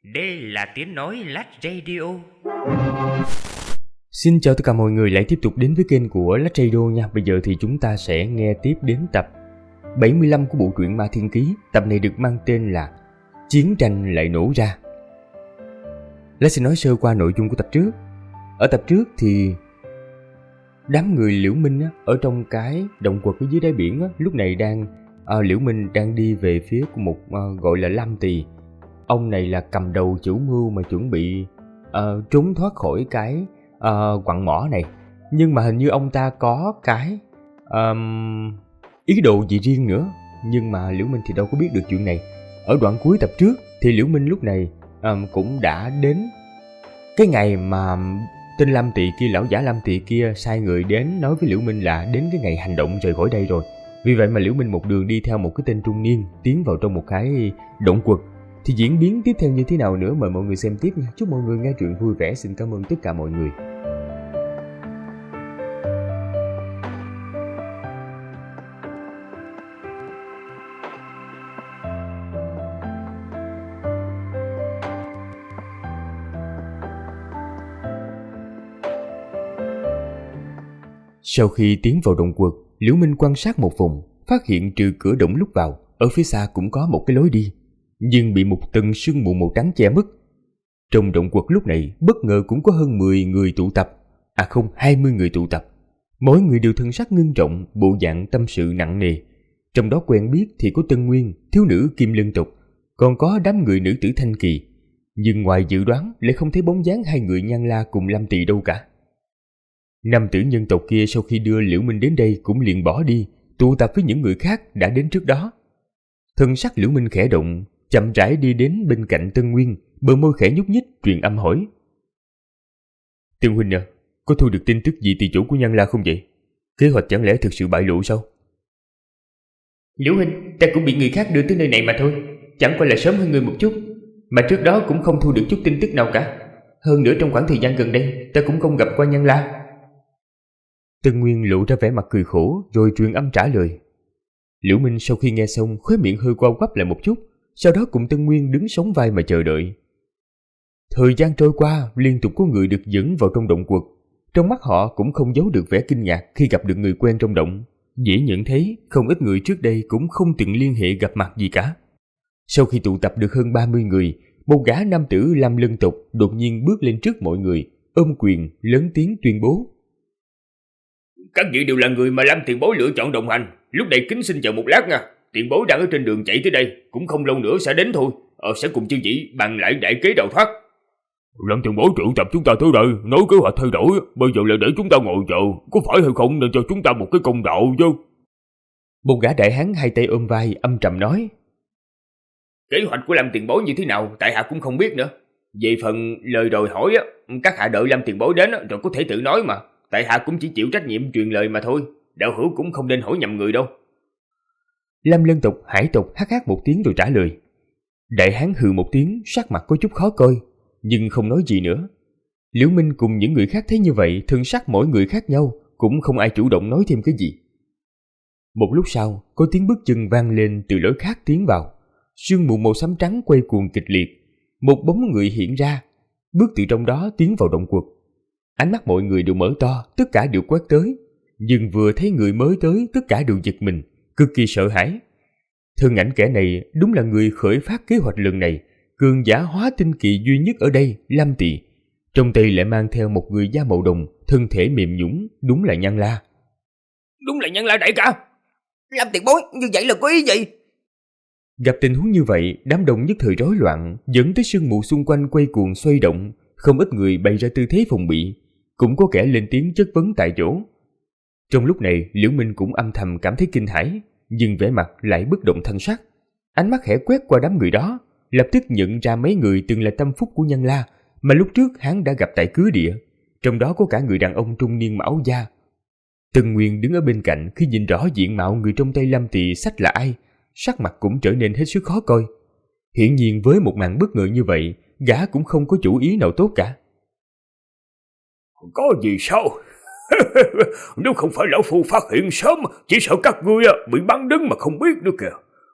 Đây là tiếng nói Lách Radio. Xin chào tất cả mọi người lại tiếp tục đến với kênh của Lách Radio nha. Bây giờ thì chúng ta sẽ nghe tiếp đến tập 75 của bộ truyện Ma Thiên Ký. Tập này được mang tên là Chiến tranh lại nổ ra. Lách sẽ nói sơ qua nội dung của tập trước. Ở tập trước thì đám người Liễu Minh ở trong cái động quật ở dưới đáy biển lúc này Liễu Minh đang đi về phía của một gọi là Lam Tỳ. Ông này là cầm đầu chủ mưu mà chuẩn bị trốn thoát khỏi cái quặng mỏ này. Nhưng mà hình như ông ta có cái ý đồ gì riêng nữa. Nhưng mà Liễu Minh thì đâu có biết được chuyện này. Ở đoạn cuối tập trước thì Liễu Minh lúc này cũng đã đến cái ngày mà tên Lam Tỳ kia, lão giả Lam Tỳ kia sai người đến nói với Liễu Minh là đến cái ngày hành động rời khỏi đây rồi. Vì vậy mà Liễu Minh một đường đi theo một cái tên trung niên tiến vào trong một cái động quật. Thì diễn biến tiếp theo như thế nào nữa mời mọi người xem tiếp nha. Chúc mọi người nghe truyện vui vẻ. Xin cảm ơn tất cả mọi người. Sau khi tiến vào động quật, Liễu Minh quan sát một vùng, phát hiện trừ cửa động lúc vào, ở phía xa cũng có một cái lối đi, nhưng bị một tầng sương mù màu trắng che mất. Trong động quật lúc này bất ngờ cũng có hơn 10 người tụ tập, 20 người tụ tập. Mỗi người đều thân sắc ngưng trọng, bộ dạng tâm sự nặng nề. Trong đó quen biết thì có Tân Nguyên, thiếu nữ Kim Lân tộc, còn có đám người nữ tử Thanh Kỳ. Nhưng ngoài dự đoán lại không thấy bóng dáng hai người Nhan La cùng Lam Tỳ đâu cả. Nam tử nhân tộc kia sau khi đưa Liễu Minh đến đây cũng liền bỏ đi, tụ tập với những người khác đã đến trước đó. Thân sắc Liễu Minh khẽ động, chậm rãi đi đến bên cạnh Tân Nguyên, bờ môi khẽ nhúc nhích truyền âm hỏi: Tân huynh à, có thu được tin tức gì từ chỗ của Nhan La không vậy? Kế hoạch chẳng lẽ thực sự bại lộ sao? Liễu huynh, ta cũng bị người khác đưa tới nơi này mà thôi, chẳng qua là sớm hơn người một chút, mà trước đó cũng không thu được chút tin tức nào cả. Hơn nữa trong khoảng thời gian gần đây ta cũng không gặp qua Nhan La. Tân Nguyên lộ ra vẻ mặt cười khổ rồi truyền âm trả lời. Liễu Minh sau khi nghe xong khóe miệng hơi quao quắp lại một chút, sau đó cùng Tân Nguyên đứng sóng vai mà chờ đợi. Thời gian trôi qua, liên tục có người được dẫn vào trong động quật. Trong mắt họ cũng không giấu được vẻ kinh ngạc khi gặp được người quen trong động. Dễ nhận thấy không ít người trước đây cũng không từng liên hệ gặp mặt gì cả. Sau khi tụ tập được hơn 30 người, một gã nam tử Lam Lân tộc đột nhiên bước lên trước mọi người, ôm quyền lớn tiếng tuyên bố: Các vị đều là người mà Lam tiền bối lựa chọn đồng hành. Lúc này kính xin chờ một lát nha. Tiền bối đang ở trên đường chạy tới đây, cũng không lâu nữa sẽ đến thôi. Sẽ cùng chư vị bàn lại đại kế đào thoát. Lam tiền bối triệu tập chúng ta tới đây, nói kế hoạch thay đổi, bây giờ là để chúng ta ngồi chờ, có phải hay không nên cho chúng ta một cái công đạo chứ? Một gã đại hán hai tay ôm vai âm trầm nói: Kế hoạch của Lam tiền bối như thế nào, tại hạ cũng không biết nữa. Về phần lời đòi hỏi các hạ đợi Lam tiền bối đến rồi có thể tự nói mà. Tại hạ cũng chỉ chịu trách nhiệm truyền lời mà thôi. Đạo hữu cũng không nên hỏi nhầm người đâu. Lam Lân tộc Hải tộc hắc một tiếng rồi trả lời. Đại hán hừ một tiếng, sắc mặt có chút khó coi, nhưng không nói gì nữa. Liễu Minh cùng những người khác thấy như vậy, thân sắc mỗi người khác nhau, cũng không ai chủ động nói thêm cái gì. Một lúc sau, có tiếng bước chân vang lên từ lối khác tiến vào. Sương mù màu xám trắng quay cuồng kịch liệt, một bóng người hiện ra, bước từ trong đó tiến vào động quật. Ánh mắt mọi người đều mở to, tất cả đều quét tới. Nhưng vừa thấy người mới tới, tất cả đều giật mình, cực kỳ sợ hãi. Thân ảnh kẻ này đúng là người khởi phát kế hoạch lần này, cường giả hóa tinh kỳ duy nhất ở đây, Lam Tỳ. Trong tay lại mang theo một người da màu đồng, thân thể mềm nhũn, đúng là Nhan La. Đúng là Nhan La đại ca. Lam tiền bối, như vậy là có ý gì? Gặp tình huống như vậy, đám đông nhất thời rối loạn, dẫn tới sương mù xung quanh quay cuồng xoay động, không ít người bày ra tư thế phòng bị, cũng có kẻ lên tiếng chất vấn tại chỗ. Trong lúc này, Liễu Minh cũng âm thầm cảm thấy kinh hãi, nhưng vẻ mặt lại bất động thanh sắc. Ánh mắt khẽ quét qua đám người đó, lập tức nhận ra mấy người từng là tâm phúc của Nhan La mà lúc trước hắn đã gặp tại cứ địa, trong đó có cả người đàn ông trung niên mão da. Tân Nguyên đứng ở bên cạnh, khi nhìn rõ diện mạo người trong tay Lam Tỳ xách là ai, sắc mặt cũng trở nên hết sức khó coi. Hiển nhiên với một màn bất ngờ như vậy, gã cũng không có chủ ý nào tốt cả. Có gì sao? Nếu không phải lão phu phát hiện sớm, chỉ sợ các ngươi bị bắn đứng mà không biết nữa kìa.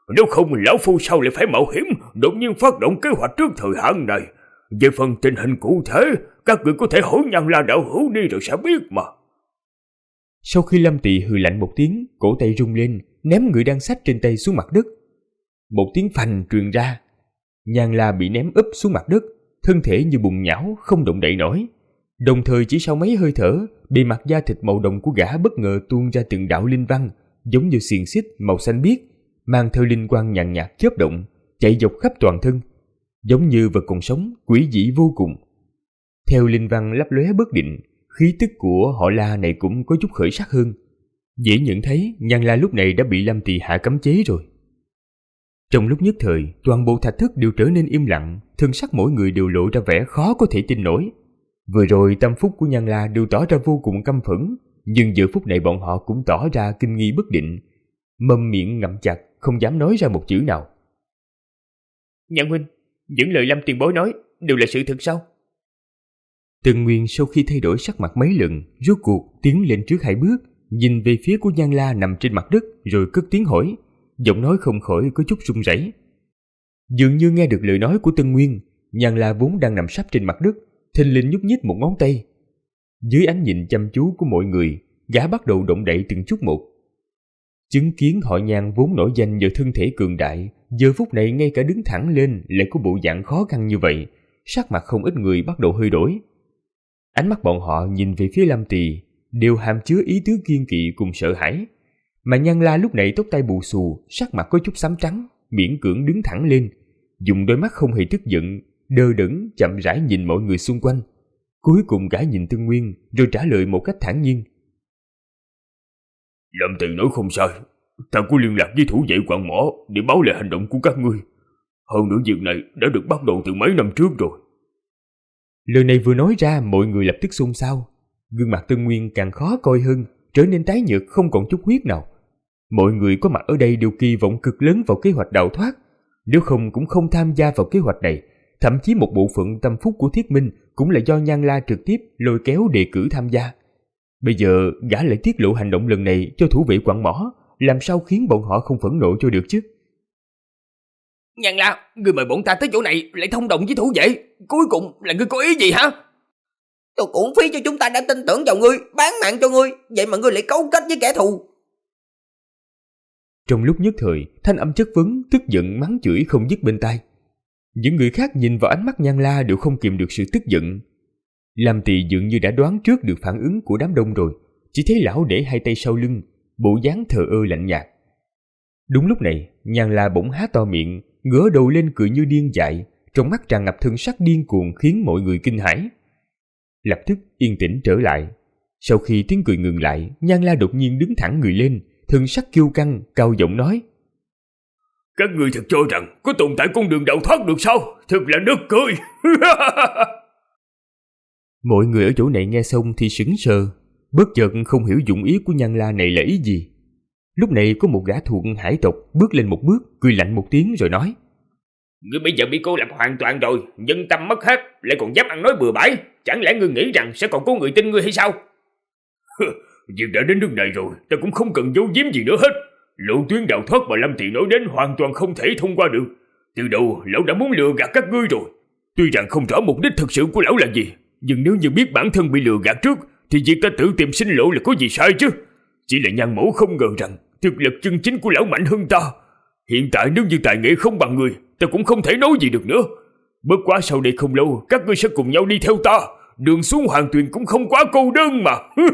Nếu không lão phu sao lại phải mạo hiểm đột nhiên phát động kế hoạch trước thời hạn này. Về phần tình hình cụ thể, các người có thể hỏi Nhan La đạo hữu đi rồi sẽ biết mà. Sau khi Lâm Tỳ hừ lạnh một tiếng, cổ tay rung lên, ném người đang xách trên tay xuống mặt đất. Một tiếng phành truyền ra, Nhan La bị ném úp xuống mặt đất, thân thể như bùn nhão không động đậy nổi. Đồng thời chỉ sau mấy hơi thở, bề mặt da thịt màu đồng của gã bất ngờ tuôn ra từng đạo linh văn, giống như xiềng xích màu xanh biếc, mang theo linh quang nhàn nhạt chớp động, chạy dọc khắp toàn thân, giống như vật còn sống, quỷ dị vô cùng. Theo linh văn lấp lóe bất định, khí tức của họ La này cũng có chút khởi sắc hơn. Dễ nhận thấy Nhan La lúc này đã bị Lâm Tỳ hạ cấm chế rồi. Trong lúc nhất thời, toàn bộ thạch thất đều trở nên im lặng, thân sắc mỗi người đều lộ ra vẻ khó có thể tin nổi. Vừa rồi tâm phúc của Nhan La đều tỏ ra vô cùng căm phẫn, nhưng giờ phút này bọn họ cũng tỏ ra kinh nghi bất định, mâm miệng ngậm chặt, không dám nói ra một chữ nào. Nhan huynh, những lời Lâm tiền bối nói đều là sự thật sao? Tần Nguyên sau khi thay đổi sắc mặt mấy lần, rốt cuộc tiến lên trước 2 bước, nhìn về phía của Nhan La nằm trên mặt đất, rồi cất tiếng hỏi, giọng nói không khỏi có chút run rẩy. Dường như nghe được lời nói của Tần Nguyên, Nhan La vốn đang nằm sấp trên mặt đất, thình lình nhúc nhích một ngón tay. Dưới ánh nhìn chăm chú của mọi người, gã bắt đầu động đậy từng chút một. Chứng kiến họ Nhan vốn nổi danh nhờ thân thể cường đại, giờ phút này ngay cả đứng thẳng lên lại có bộ dạng khó khăn như vậy, sắc mặt không ít người bắt đầu hơi đổi. Ánh mắt bọn họ nhìn về phía Lâm Tỳ đều hàm chứa ý tứ kiêng kỵ cùng sợ hãi, mà Nhan La lúc này tóc tai bù xù, sắc mặt có chút xám trắng, miễn cưỡng đứng thẳng lên, dùng đôi mắt không hề tức giận, đờ đẫn chậm rãi nhìn mọi người xung quanh. Cuối cùng gã nhìn Tân Nguyên rồi trả lời một cách thản nhiên. Lâm Tỳ nói không sai, ta có liên lạc với thủ vệ Quặng Mỏ để báo lại hành động của các ngươi. Hơn nữa việc này đã được bắt đầu từ mấy năm trước rồi. Lời này vừa nói ra, mọi người lập tức xôn xao. Gương mặt Tân Nguyên càng khó coi hơn, trở nên tái nhợt không còn chút huyết nào. Mọi người có mặt ở đây đều kỳ vọng cực lớn vào kế hoạch đào thoát, nếu không cũng không tham gia vào kế hoạch này. Thậm chí một bộ phận tâm phúc của Thiết Minh cũng là do Nhan La trực tiếp lôi kéo đề cử tham gia. Bây giờ gã lại tiết lộ hành động lần này cho thủ vệ Quặng Mỏ, làm sao khiến bọn họ không phẫn nộ cho được chứ? Nhan La, ngươi mời bọn ta tới chỗ này lại thông đồng với thủ vệ, cuối cùng là ngươi có ý gì hả? Tôi cũng phí cho chúng ta đã tin tưởng vào ngươi, bán mạng cho ngươi, vậy mà ngươi lại cấu kết với kẻ thù. Trong lúc nhất thời, thanh âm chất vấn, tức giận mắng chửi không dứt bên tai. Những người khác nhìn vào ánh mắt Nhan La đều không kìm được sự tức giận. Lam Tỳ dường như đã đoán trước được phản ứng của đám đông rồi, chỉ thấy lão để 2 tay sau lưng, bộ dáng thờ ơ lạnh nhạt. Đúng lúc này, Nhan La bỗng há to miệng, ngửa đầu lên cười như điên dại, trong mắt tràn ngập thân sắc điên cuồng khiến mọi người kinh hãi. Lập tức yên tĩnh trở lại. Sau khi tiếng cười ngừng lại, Nhan La đột nhiên đứng thẳng người lên, thân sắc kiêu căng, cao giọng nói: Các ngươi thật cho rằng có tồn tại con đường đào thoát được sao? Thật là nực cười. Mọi người ở chỗ này nghe xong thì sững sờ, bất chợt không hiểu dụng ý của Nhan La này là ý gì. Lúc này có một gã thuộc hải tộc bước lên một bước, cười lạnh một tiếng rồi nói: Ngươi bây giờ bị cô lập hoàn toàn rồi, nhân tâm mất hết, lại còn dám ăn nói bừa bãi. Chẳng lẽ ngươi nghĩ rằng sẽ còn có người tin ngươi hay sao? Việc đã đến nước này rồi, ta cũng không cần giấu giếm gì nữa hết. Lộ tuyến đào thoát mà Lâm Tỳ nói đến hoàn toàn không thể thông qua được. Từ đầu lão đã muốn lừa gạt các ngươi rồi. Tuy rằng không rõ mục đích thực sự của lão là gì, nhưng nếu như biết bản thân bị lừa gạt trước, thì việc ta tự tìm sinh lộ là có gì sai chứ? Chỉ là Nhan mẫu không ngờ rằng thực lực chân chính của lão mạnh hơn ta. Hiện tại nếu như tài nghệ không bằng người, ta cũng không thể nói gì được nữa. Bất quá sau đây không lâu, các ngươi sẽ cùng nhau đi theo ta. Đường xuống Hoàng Tuyền cũng không quá cô đơn mà.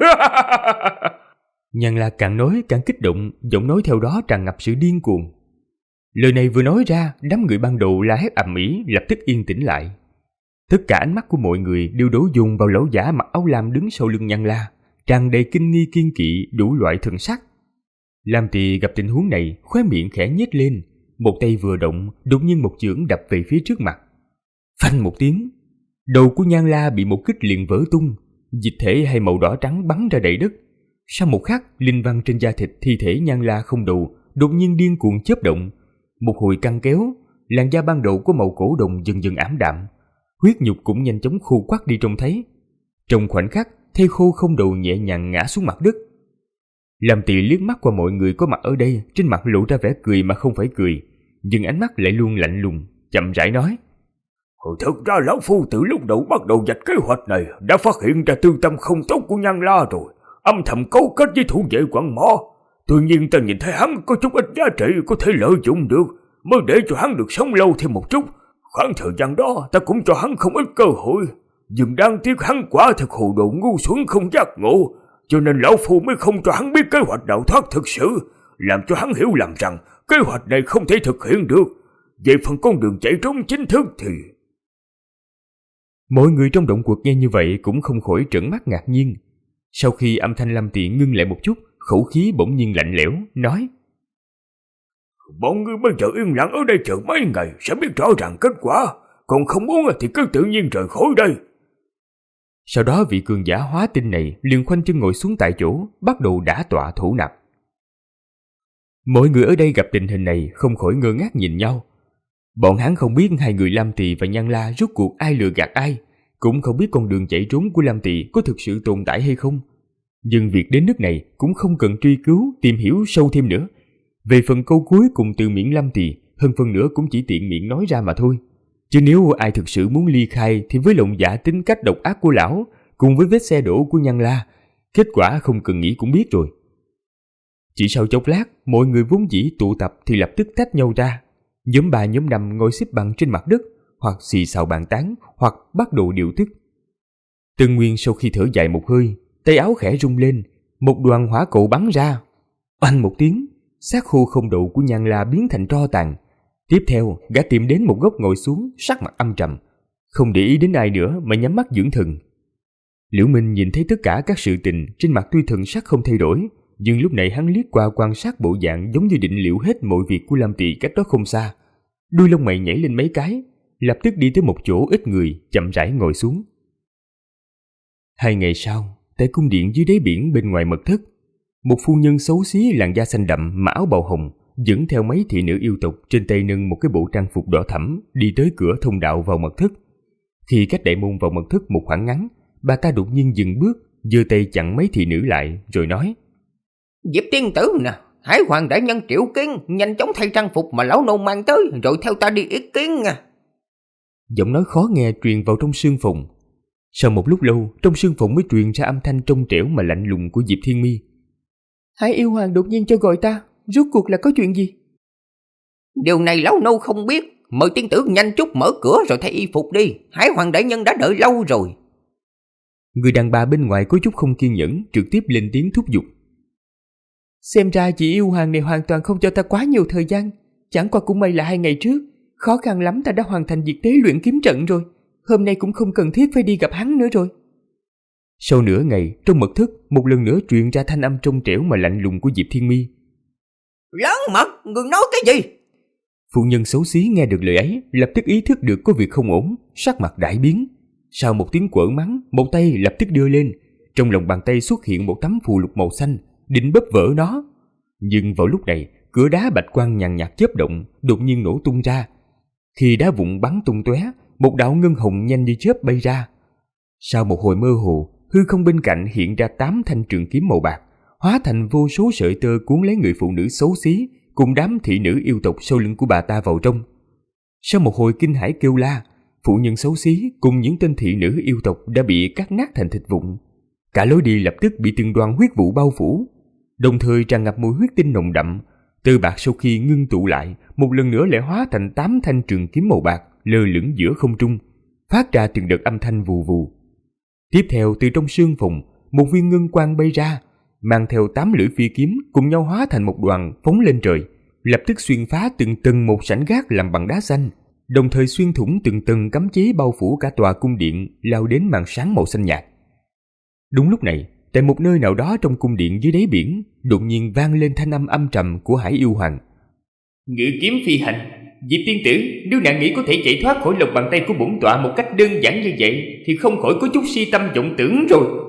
Nhan La càng nói càng kích động, giọng nói theo đó tràn ngập sự điên cuồng. Lời này vừa nói ra, đám người ban đầu la hét ầm ĩ lập tức yên tĩnh lại. Tất cả ánh mắt của mọi người đều đổ dồn vào lão giả mặc áo lam đứng sau lưng Nhan La, tràn đầy kinh nghi kiên kỵ đủ loại thần sắc. Lam Tỳ gặp tình huống này, khóe miệng khẽ nhếch lên, một tay vừa động, đột nhiên một chưởng đập về phía trước mặt. Phanh một tiếng, đầu của Nhan La bị một kích liền vỡ tung, dịch thể hay màu đỏ trắng bắn ra đầy đất. Sau một khắc, linh văn trên da thịt thi thể Nhan La không đầu đột nhiên điên cuồng chớp động, một hồi căng kéo, làn da ban đầu có màu cổ đồng dần dần ảm đạm, huyết nhục cũng nhanh chóng khô quắt đi trông thấy. Trong khoảnh khắc, thây khô không đầu nhẹ nhàng ngã xuống mặt đất. Lam Tỳ liếc mắt qua mọi người có mặt ở đây, trên mặt lộ ra vẻ cười mà không phải cười, nhưng ánh mắt lại luôn lạnh lùng, chậm rãi nói: Thực ra lão phu từ lúc đầu bắt đầu vạch kế hoạch này đã phát hiện ra tư tâm không tốt của Nhan La rồi, âm thầm cấu kết với thủ vệ Quặng Mỏ. Tuy nhiên ta nhìn thấy hắn có chút ít giá trị có thể lợi dụng được, mới để cho hắn được sống lâu thêm một chút. Khoảng thời gian đó ta cũng cho hắn không ít cơ hội, nhưng đáng tiếc hắn quả thực hồ đồ ngu xuẩn không giác ngộ, cho nên lão phu mới không cho hắn biết kế hoạch đào thoát thực sự, làm cho hắn hiểu lầm rằng kế hoạch này không thể thực hiện được. Về phần con đường chạy trốn chính thức thì... Mọi người trong động quật nghe như vậy cũng không khỏi trợn mắt ngạc nhiên. Sau khi âm thanh Lâm Tị ngưng lại một chút, khẩu khí bỗng nhiên lạnh lẽo, nói: Bọn ngươi bây giờ yên lặng ở đây chờ mấy ngày sẽ biết rõ ràng kết quả, còn không muốn thì cứ tự nhiên rời khỏi đây. Sau đó vị cường giả hóa tinh này liền khoanh chân ngồi xuống tại chỗ, bắt đầu đả tọa thủ nạp. Mọi người ở đây gặp tình hình này không khỏi ngơ ngác nhìn nhau. Bọn hắn không biết hai người Lam Tỳ và Nhan La rốt cuộc ai lừa gạt ai, cũng không biết con đường chạy trốn của Lam Tỳ có thực sự tồn tại hay không. Nhưng việc đến nước này cũng không cần truy cứu, tìm hiểu sâu thêm nữa. Về phần câu cuối cùng từ miệng Lam Tỳ, hơn phần nữa cũng chỉ tiện miệng nói ra mà thôi. Chứ nếu ai thực sự muốn ly khai thì với lòng dạ tính cách độc ác của lão, cùng với vết xe đổ của Nhan La, kết quả không cần nghĩ cũng biết rồi. Chỉ sau chốc lát, mọi người vốn dĩ tụ tập thì lập tức tách nhau ra. Nhóm 3 nhóm 5 ngồi xếp bằng trên mặt đất, hoặc xì xào bàn tán, hoặc bắt đầu điều tức. Tân Nguyên sau khi thở dài một hơi, tay áo khẽ rung lên, một đoàn hỏa cầu bắn ra. Oanh một tiếng, xác khô không độ của Nhan La biến thành tro tàn. Tiếp theo, gã tìm đến một góc ngồi xuống, sắc mặt âm trầm, không để ý đến ai nữa mà nhắm mắt dưỡng thần. Liễu Minh nhìn thấy tất cả các sự tình, trên mặt tuy thần sắc không thay đổi, nhưng lúc này hắn liếc qua quan sát bộ dạng giống như định liệu hết mọi việc của Lam Tỳ cách đó không xa. Đuôi lông mày nhảy lên mấy cái, lập tức đi tới một chỗ ít người, chậm rãi ngồi xuống. 2 ngày sau, tại cung điện dưới đáy biển bên ngoài mật thất, một phu nhân xấu xí làn da xanh đậm mà áo bào hồng dẫn theo mấy thị nữ yêu tộc, trên tay nâng một cái bộ trang phục đỏ thẫm, đi tới cửa thông đạo vào mật thất. Khi cách đại môn vào mật thất một khoảng ngắn, bà ta đột nhiên dừng bước, giơ tay chặn mấy thị nữ lại rồi nói: Diệp tiên tử nè, Hải Hoàng đại nhân triệu kiến, nhanh chóng thay trang phục mà lão nô mang tới, rồi theo ta đi ý kiến nha. Giọng nói khó nghe truyền vào trong sương phòng. Sau một lúc lâu, trong sương phòng mới truyền ra âm thanh trong trẻo mà lạnh lùng của Diệp Thiên Mi. Hải yêu hoàng đột nhiên cho gọi ta, rốt cuộc là có chuyện gì? Điều này lão nô không biết, mời tiên tử nhanh chút mở cửa rồi thay y phục đi, Hải Hoàng đại nhân đã đợi lâu rồi. Người đàn bà bên ngoài có chút không kiên nhẫn, trực tiếp lên tiếng thúc giục. Xem ra chị yêu hoàng này hoàn toàn không cho ta quá nhiều thời gian. Chẳng qua cũng may là 2 ngày trước, khó khăn lắm ta đã hoàn thành việc tế luyện kiếm trận rồi. Hôm nay cũng không cần thiết phải đi gặp hắn nữa rồi. Sau nửa ngày, trong mật thất một lần nữa truyền ra thanh âm trong trẻo mà lạnh lùng của Diệp Thiên Mi. Lớn mật, người nói cái gì? Phụ nhân xấu xí nghe được lời ấy, lập tức ý thức được có việc không ổn, sắc mặt đại biến. Sau một tiếng quở mắng, một tay lập tức đưa lên, trong lòng bàn tay xuất hiện một tấm phù lục màu xanh, định bóp vỡ nó. Nhưng vào lúc này, cửa đá bạch quang nhàn nhạt chớp động, đột nhiên nổ tung ra. Khi đá vụn bắn tung tóe, một đạo ngân hồng nhanh như chớp bay ra. Sau một hồi mơ hồ, hư không bên cạnh hiện ra 8 thanh trường kiếm màu bạc, hóa thành vô số sợi tơ cuốn lấy người phụ nữ xấu xí cùng đám thị nữ yêu tộc sau lưng của bà ta vào trong. Sau một hồi kinh hãi kêu la, phụ nhân xấu xí cùng những tên thị nữ yêu tộc đã bị cắt nát thành thịt vụn. Cả lối đi lập tức bị từng đoàn huyết vụ bao phủ, đồng thời tràn ngập mùi huyết tinh nồng đậm. Tơ bạc sau khi ngưng tụ lại, một lần nữa lại hóa thành 8 thanh trường kiếm màu bạc lơ lửng giữa không trung, phát ra từng đợt âm thanh vù vù. Tiếp theo, từ trong xương phòng, một viên ngân quang bay ra, mang theo 8 lưỡi phi kiếm cùng nhau hóa thành một đoàn phóng lên trời, lập tức xuyên phá từng tầng một sảnh gác làm bằng đá xanh, đồng thời xuyên thủng từng tầng cấm chế bao phủ cả tòa cung điện, lao đến màn sáng màu xanh nhạt. Đúng lúc này, tại một nơi nào đó trong cung điện dưới đáy biển, đột nhiên vang lên thanh âm âm trầm của Hải Yêu Hoàng. Ngự kiếm phi hành, Diệp tiên tử, nếu nàng nghĩ có thể chạy thoát khỏi lòng bàn tay của bổn tọa một cách đơn giản như vậy, thì không khỏi có chút si tâm vọng tưởng rồi.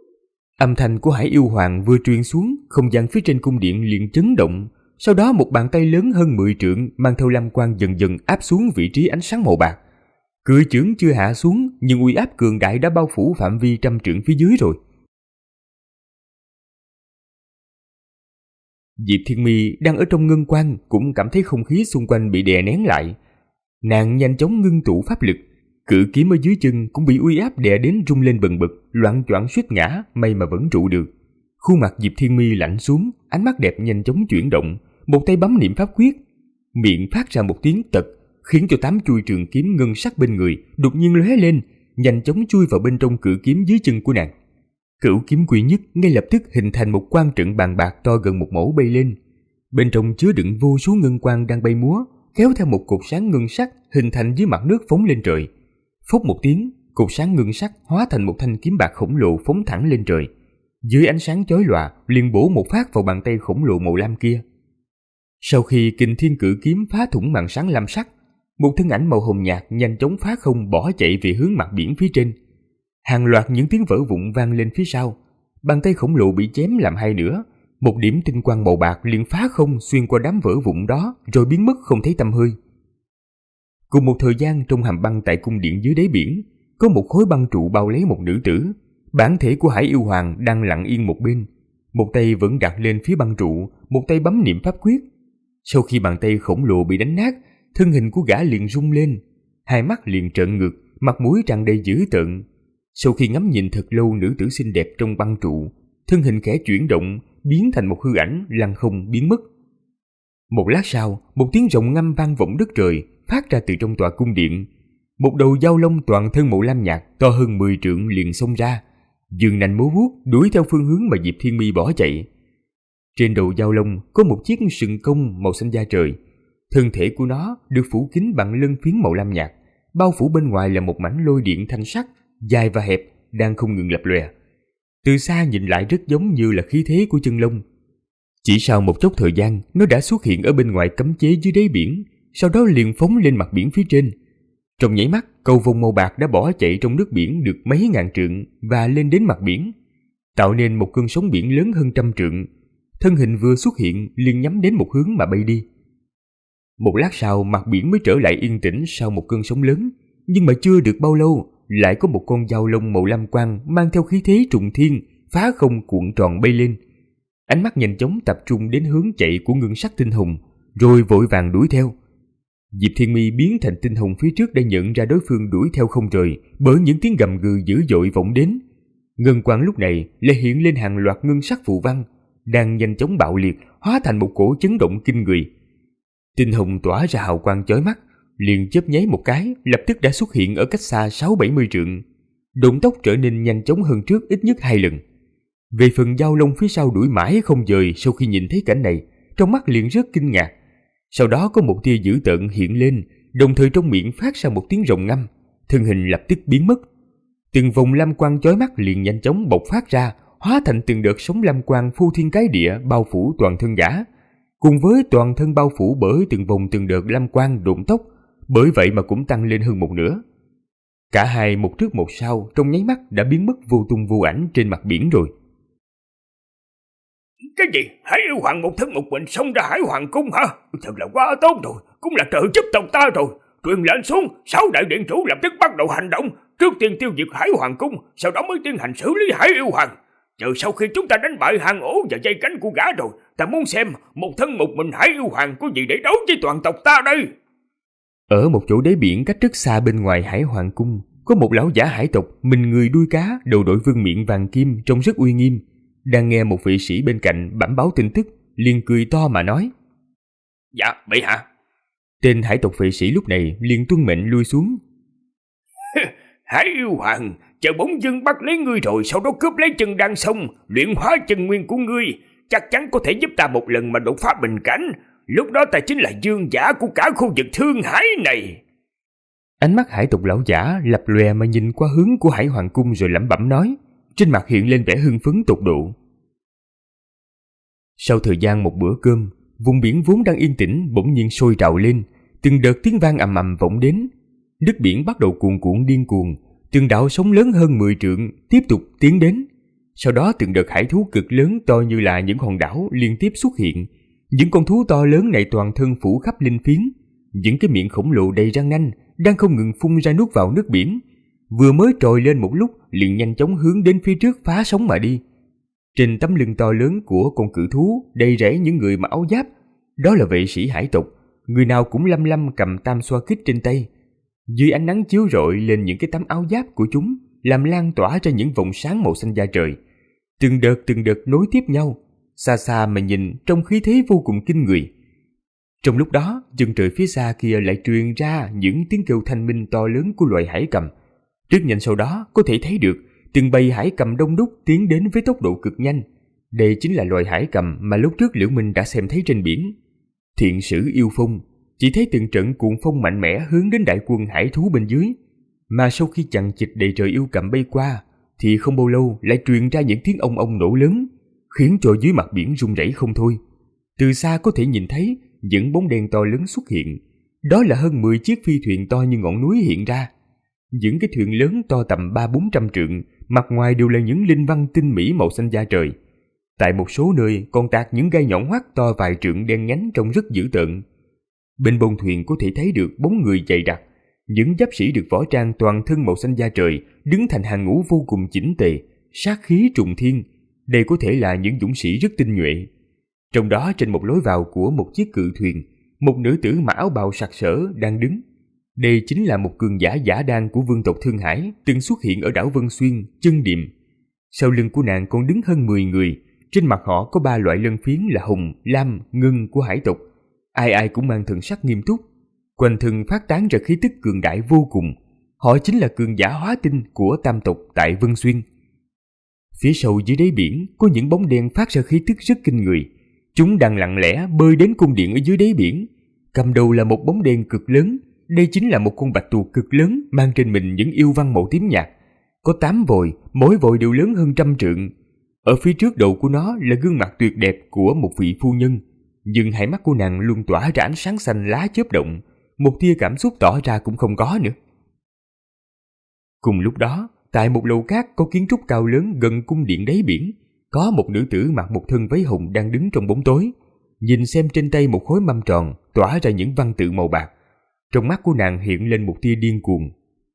Âm thanh của Hải Yêu Hoàng vừa truyền xuống, không gian phía trên cung điện liền chấn động. Sau đó một bàn tay lớn hơn 10 trượng mang theo lam quang dần dần áp xuống vị trí ánh sáng màu bạc. Cưỡi chưởng chưa hạ xuống, nhưng uy áp cường đại đã bao phủ phạm vi 100 trượng phía dưới rồi. Diệp Thiên Mi đang ở trong ngân quan cũng cảm thấy không khí xung quanh bị đè nén lại. Nàng nhanh chóng ngưng tụ pháp lực, cự kiếm ở dưới chân cũng bị uy áp đè đến rung lên bần bật, loạng choạng suýt ngã, may mà vẫn trụ được. Khuôn mặt Diệp Thiên Mi lạnh xuống, ánh mắt đẹp nhanh chóng chuyển động, một tay bấm niệm pháp quyết, miệng phát ra một tiếng tật, khiến cho 8 chuôi trường kiếm ngân sắc bên người đột nhiên lóe lên, nhanh chóng chui vào bên trong cự kiếm dưới chân của nàng. Cửu kiếm quy nhất ngay lập tức hình thành một quan trận bàn bạc to gần một mẫu bay lên. Bên trong chứa đựng vô số ngân quang đang bay múa, kéo theo một cột sáng ngân sắc hình thành dưới mặt nước phóng lên trời. Phốc một tiếng, cột sáng ngân sắc hóa thành một thanh kiếm bạc khổng lồ phóng thẳng lên trời. Dưới ánh sáng chói lòa, liền bổ một phát vào bàn tay khổng lồ màu lam kia. Sau khi Kình Thiên cự kiếm phá thủng màn sáng lam sắc, một thân ảnh màu hồng nhạt nhanh chóng phá không bỏ chạy về hướng mặt biển phía trên. Hàng loạt những tiếng vỡ vụn vang lên phía sau, bàn tay khổng lồ bị chém làm hai nửa, một điểm tinh quang màu bạc liền phá không xuyên qua đám vỡ vụn đó rồi biến mất không thấy tăm hơi. Cùng một thời gian, trong hầm băng tại cung điện dưới đáy biển, có một khối băng trụ bao lấy một nữ tử. Bản thể của Hải Yêu Hoàng đang lặng yên một bên, một tay vẫn đặt lên phía băng trụ, một tay bấm niệm pháp quyết. Sau khi bàn tay khổng lồ bị đánh nát, thân hình của gã liền rung lên, hai mắt liền trợn ngược, mặt mũi tràn đầy dữ tợn. Sau khi ngắm nhìn thật lâu nữ tử xinh đẹp trong băng trụ, thân hình khẽ chuyển động, biến thành một hư ảnh lăng không biến mất. Một lát sau, một tiếng rồng ngâm vang vọng đất trời, phát ra từ trong tòa cung điện. Một đầu dao long toàn thân màu lam nhạt to hơn 10 trượng liền xông ra, giương nanh múa vuốt đuổi theo phương hướng mà Diệp Thiên Mi bỏ chạy. Trên đầu dao long có một chiếc sừng công màu xanh da trời, thân thể của nó được phủ kín bằng lân phiến màu lam nhạt, bao phủ bên ngoài là một mảnh lôi điện thanh sắc, dài và hẹp, đang không ngừng lập lòe. Từ xa nhìn lại rất giống như là khí thế của chân long. Chỉ sau một chốc thời gian, nó đã xuất hiện ở bên ngoài cấm chế dưới đáy biển, sau đó liền phóng lên mặt biển phía trên. Trong nháy mắt, cầu vồng màu bạc đã bỏ chạy trong nước biển được mấy ngàn trượng và lên đến mặt biển, tạo nên một cơn sóng biển lớn hơn 100 trượng. Thân hình vừa xuất hiện liền nhắm đến một hướng mà bay đi. Một lát sau, mặt biển mới trở lại yên tĩnh sau một cơn sóng lớn, nhưng mà chưa được bao lâu, lại có một con dao long màu lam quang mang theo khí thế trùng thiên, phá không cuộn tròn bay lên. Ánh mắt nhanh chóng tập trung đến hướng chạy của ngân sắc tinh hồng, rồi vội vàng đuổi theo. Diệp Thiên Mi biến thành tinh hồng phía trước đã nhận ra đối phương đuổi theo không rời, bởi những tiếng gầm gừ dữ dội vọng đến. Ngân quang lúc này lại hiện lên hàng loạt ngân sắc phù văn, đang nhanh chóng bạo liệt, hóa thành một cổ chấn động kinh người. Tinh hồng tỏa ra hào quang chói mắt, liền chớp nháy một cái, lập tức đã xuất hiện ở cách xa 60-70 trượng. Động tốc trở nên nhanh chóng hơn trước ít nhất 2 lần. Về phần dao long phía sau đuổi mãi không dời, sau khi nhìn thấy cảnh này, trong mắt liền rất kinh ngạc. Sau đó có một tia dữ tợn hiện lên, đồng thời trong miệng phát ra một tiếng rồng ngâm, thân hình lập tức biến mất. Từng vòng lam quang chói mắt liền nhanh chóng bộc phát ra, hóa thành từng đợt sóng lam quang phô thiên cái địa bao phủ toàn thân gã. Cùng với toàn thân bao phủ bởi từng vòng từng đợt lam quang độn tốc, bởi vậy mà cũng tăng lên hơn một nửa. Cả hai một trước một sau trong nháy mắt đã biến mất vô tung vô ảnh trên mặt biển rồi. Cái gì? Hải Yêu Hoàng một thân một mình xông ra Hải Hoàng cung hả? Thật là quá tốt rồi, cũng là trợ giúp tộc ta rồi. Truyền lệnh xuống, 6 đại điện chủ lập tức bắt đầu hành động, trước tiên tiêu diệt Hải Hoàng cung, sau đó mới tiến hành xử lý Hải Yêu Hoàng. Chờ sau khi chúng ta đánh bại hang ổ và dây cánh của gã rồi, ta muốn xem một thân một mình Hải Yêu Hoàng có gì để đấu với toàn tộc ta đây. Ở một chỗ đáy biển cách rất xa bên ngoài Hải Hoàng cung, có một lão giả hải tộc, mình người đuôi cá, đầu đội vương miện vàng kim, trông rất uy nghiêm. Đang nghe một vị sĩ bên cạnh bẩm báo tin tức, liền cười to mà nói: Dạ, bệ hạ. Tên hải tộc vệ sĩ lúc này liền tuân mệnh lui xuống. Hải Yêu Hoàng, chờ bỗng dưng bắt lấy ngươi rồi, sau đó cướp lấy chân đan sông, luyện hóa chân nguyên của ngươi, chắc chắn có thể giúp ta một lần mà đột phá bình cảnh. Lúc đó ta chính là vương giả của cả khu vực Thương Hải này. Ánh mắt hải tộc lão giả lập lòe mà nhìn qua hướng của Hải Hoàng cung rồi lẩm bẩm nói, trên mặt hiện lên vẻ hưng phấn tột độ. Sau thời gian một bữa cơm, vùng biển vốn đang yên tĩnh bỗng nhiên sôi trào lên, từng đợt tiếng vang ầm ầm vọng đến. Nước biển bắt đầu cuồn cuộn điên cuồng, từng đạo sóng lớn hơn 10 trượng tiếp tục tiến đến. Sau đó từng đợt hải thú cực lớn to như là những hòn đảo liên tiếp xuất hiện. Những con thú to lớn này toàn thân phủ khắp linh phiến, những cái miệng khổng lồ đầy răng nanh đang không ngừng phun ra nuốt vào nước biển. Vừa mới trồi lên một lúc liền nhanh chóng hướng đến phía trước phá sóng mà đi. Trên tấm lưng to lớn của con cự thú đầy rẫy những người mặc áo giáp, đó là vệ sĩ hải tộc, người nào cũng lăm lăm cầm tam xoa kích trên tay. Dưới ánh nắng chiếu rọi lên những cái tấm áo giáp của chúng, làm lan tỏa ra những vòng sáng màu xanh da trời. Từng đợt nối tiếp nhau, xa xa mà nhìn trong khí thế vô cùng kinh người. Trong lúc đó, chân trời phía xa kia lại truyền ra những tiếng kêu thanh minh to lớn của loài hải cầm. Rất nhanh sau đó có thể thấy được từng bầy hải cầm đông đúc tiến đến với tốc độ cực nhanh. Đây chính là loài hải cầm mà lúc trước Liễu Minh đã xem thấy trên biển. Thiện sử yêu phong, chỉ thấy từng trận cuồng phong mạnh mẽ hướng đến đại quân hải thú bên dưới. Mà sau khi chằng chịt đầy trời yêu cầm bay qua, thì không bao lâu lại truyền ra những tiếng ong ong nổ lớn, khiến cho dưới mặt biển rung rẩy không thôi. Từ xa có thể nhìn thấy những bóng đen to lớn xuất hiện. Đó là hơn 10 chiếc phi thuyền to như ngọn núi hiện ra. Những cái thuyền lớn to tầm 300-400 trượng, mặt ngoài đều là những linh văn tinh mỹ màu xanh da trời. Tại một số nơi còn tạc những gai nhọn hoắt to vài trượng đen nhánh trông rất dữ tợn. Bên bông thuyền có thể thấy được bóng người dày đặc. Những giáp sĩ được võ trang toàn thân màu xanh da trời đứng thành hàng ngũ vô cùng chỉnh tề, sát khí trùng thiên. Đây có thể là những dũng sĩ rất tinh nhuệ. Trong đó trên một lối vào của một chiếc cự thuyền, một nữ tử mặc áo bào sặc sỡ đang đứng. Đây chính là một cường giả giả đan của vương tộc Thương Hải từng xuất hiện ở đảo Vân Xuyên, Chân Điềm. Sau lưng của nàng còn đứng hơn 10 người, trên mặt họ có 3 loại lân phiến là hồng, lam, ngân của hải tộc. Ai ai cũng mang thần sắc nghiêm túc, quanh thân phát tán ra khí tức cường đại vô cùng. Họ chính là cường giả hóa tinh của tam tộc tại Vân Xuyên. Phía sau dưới đáy biển có những bóng đen phát ra khí tức rất kinh người. Chúng đang lặng lẽ bơi đến cung điện ở dưới đáy biển. Cầm đầu là một bóng đen cực lớn. Đây chính là một con bạch tuộc cực lớn mang trên mình những yêu văn màu tím nhạt. Có 8 vòi, mỗi vòi đều lớn hơn 100 trượng. Ở phía trước đầu của nó là gương mặt tuyệt đẹp của một vị phu nhân. Nhưng hai mắt của nàng luôn tỏa ra ánh sáng xanh lá chớp động. Một tia cảm xúc tỏ ra cũng không có nữa. Cùng lúc đó, tại một lầu cát có kiến trúc cao lớn gần cung điện đáy biển, có một nữ tử mặc một thân váy hồng đang đứng trong bóng tối, nhìn xem trên tay một khối mâm tròn tỏa ra những văn tự màu bạc. Trong mắt của nàng hiện lên một tia điên cuồng.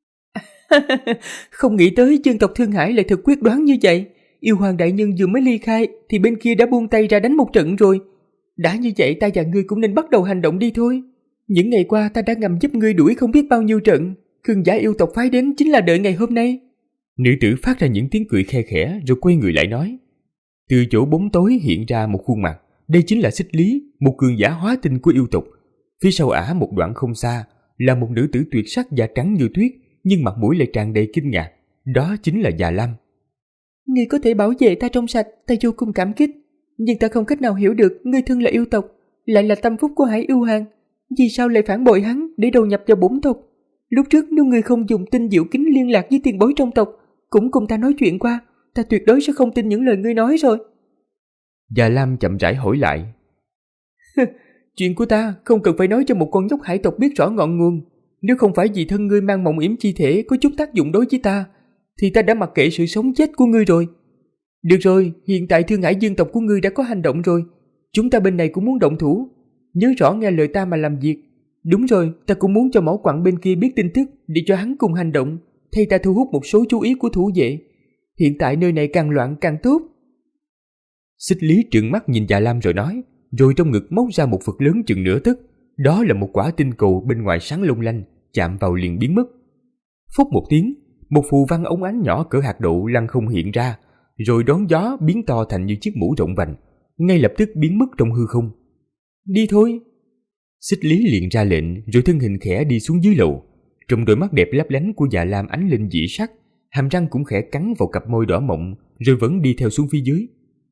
Không nghĩ tới dân tộc Thương Hải lại thật quyết đoán như vậy. Yêu hoàng đại nhân vừa mới ly khai thì bên kia đã buông tay ra đánh một trận rồi. Đã như vậy ta và ngươi cũng nên bắt đầu hành động đi thôi. Những ngày qua ta đã ngầm giúp ngươi đuổi không biết bao nhiêu trận. Cường giả yêu tộc phái đến chính là đợi ngày hôm nay. Nữ tử phát ra những tiếng cười khe khẽ rồi quay người lại nói. Từ chỗ bóng tối hiện ra một khuôn mặt. Đây chính là Xích Lý, một cường giả hóa tinh của yêu tộc. Phía sau ả một đoạn không xa là một nữ tử tuyệt sắc da trắng như tuyết, nhưng mặt mũi lại tràn đầy kinh ngạc. Đó chính là Già Lam. Ngươi có thể bảo vệ ta trong sạch, ta vô cùng cảm kích. Nhưng ta không cách nào hiểu được ngươi thân là yêu tộc, lại là tâm phúc của Hải Yêu Hoàng. Vì sao lại phản bội hắn để đầu nhập vào bổn tộc? Lúc trước nếu ngươi không dùng tinh diệu kính liên lạc với tiền bối trong tộc, cũng cùng ta nói chuyện qua, ta tuyệt đối sẽ không tin những lời ngươi nói rồi. Già Lam chậm rãi hỏi lại. Chuyện của ta không cần phải nói cho một con nhóc hải tộc biết rõ ngọn nguồn. Nếu không phải vì thân ngươi mang mộng yểm chi thể có chút tác dụng đối với ta, thì ta đã mặc kệ sự sống chết của ngươi rồi. Được rồi, hiện tại Thương Hải dương tộc của ngươi đã có hành động rồi. Chúng ta bên này cũng muốn động thủ. Nhớ rõ nghe lời ta mà làm việc. Đúng rồi, ta cũng muốn cho mẫu quặng bên kia biết tin tức để cho hắn cùng hành động, thay ta thu hút một số chú ý của thủ vệ. Hiện tại nơi này càng loạn càng tốt. Xích Lý trợn mắt nhìn Già Lam rồi nói, rồi trong ngực móc ra một vật lớn chừng nửa tấc. Đó là một quả tinh cầu bên ngoài sáng long lanh, chạm vào liền biến mất. Phốc một tiếng, một phù văn ống ánh nhỏ cỡ hạt đậu lăng không hiện ra, rồi đón gió biến to thành như chiếc mũ rộng vành, ngay lập tức biến mất trong hư không. Đi thôi. Xích Lý liền ra lệnh, rồi thân hình khẽ đi xuống dưới lầu. Trong đôi mắt đẹp lấp lánh của Già Lam ánh lên dị sắc, hàm răng cũng khẽ cắn vào cặp môi đỏ mọng, rồi vẫn đi theo xuống phía dưới.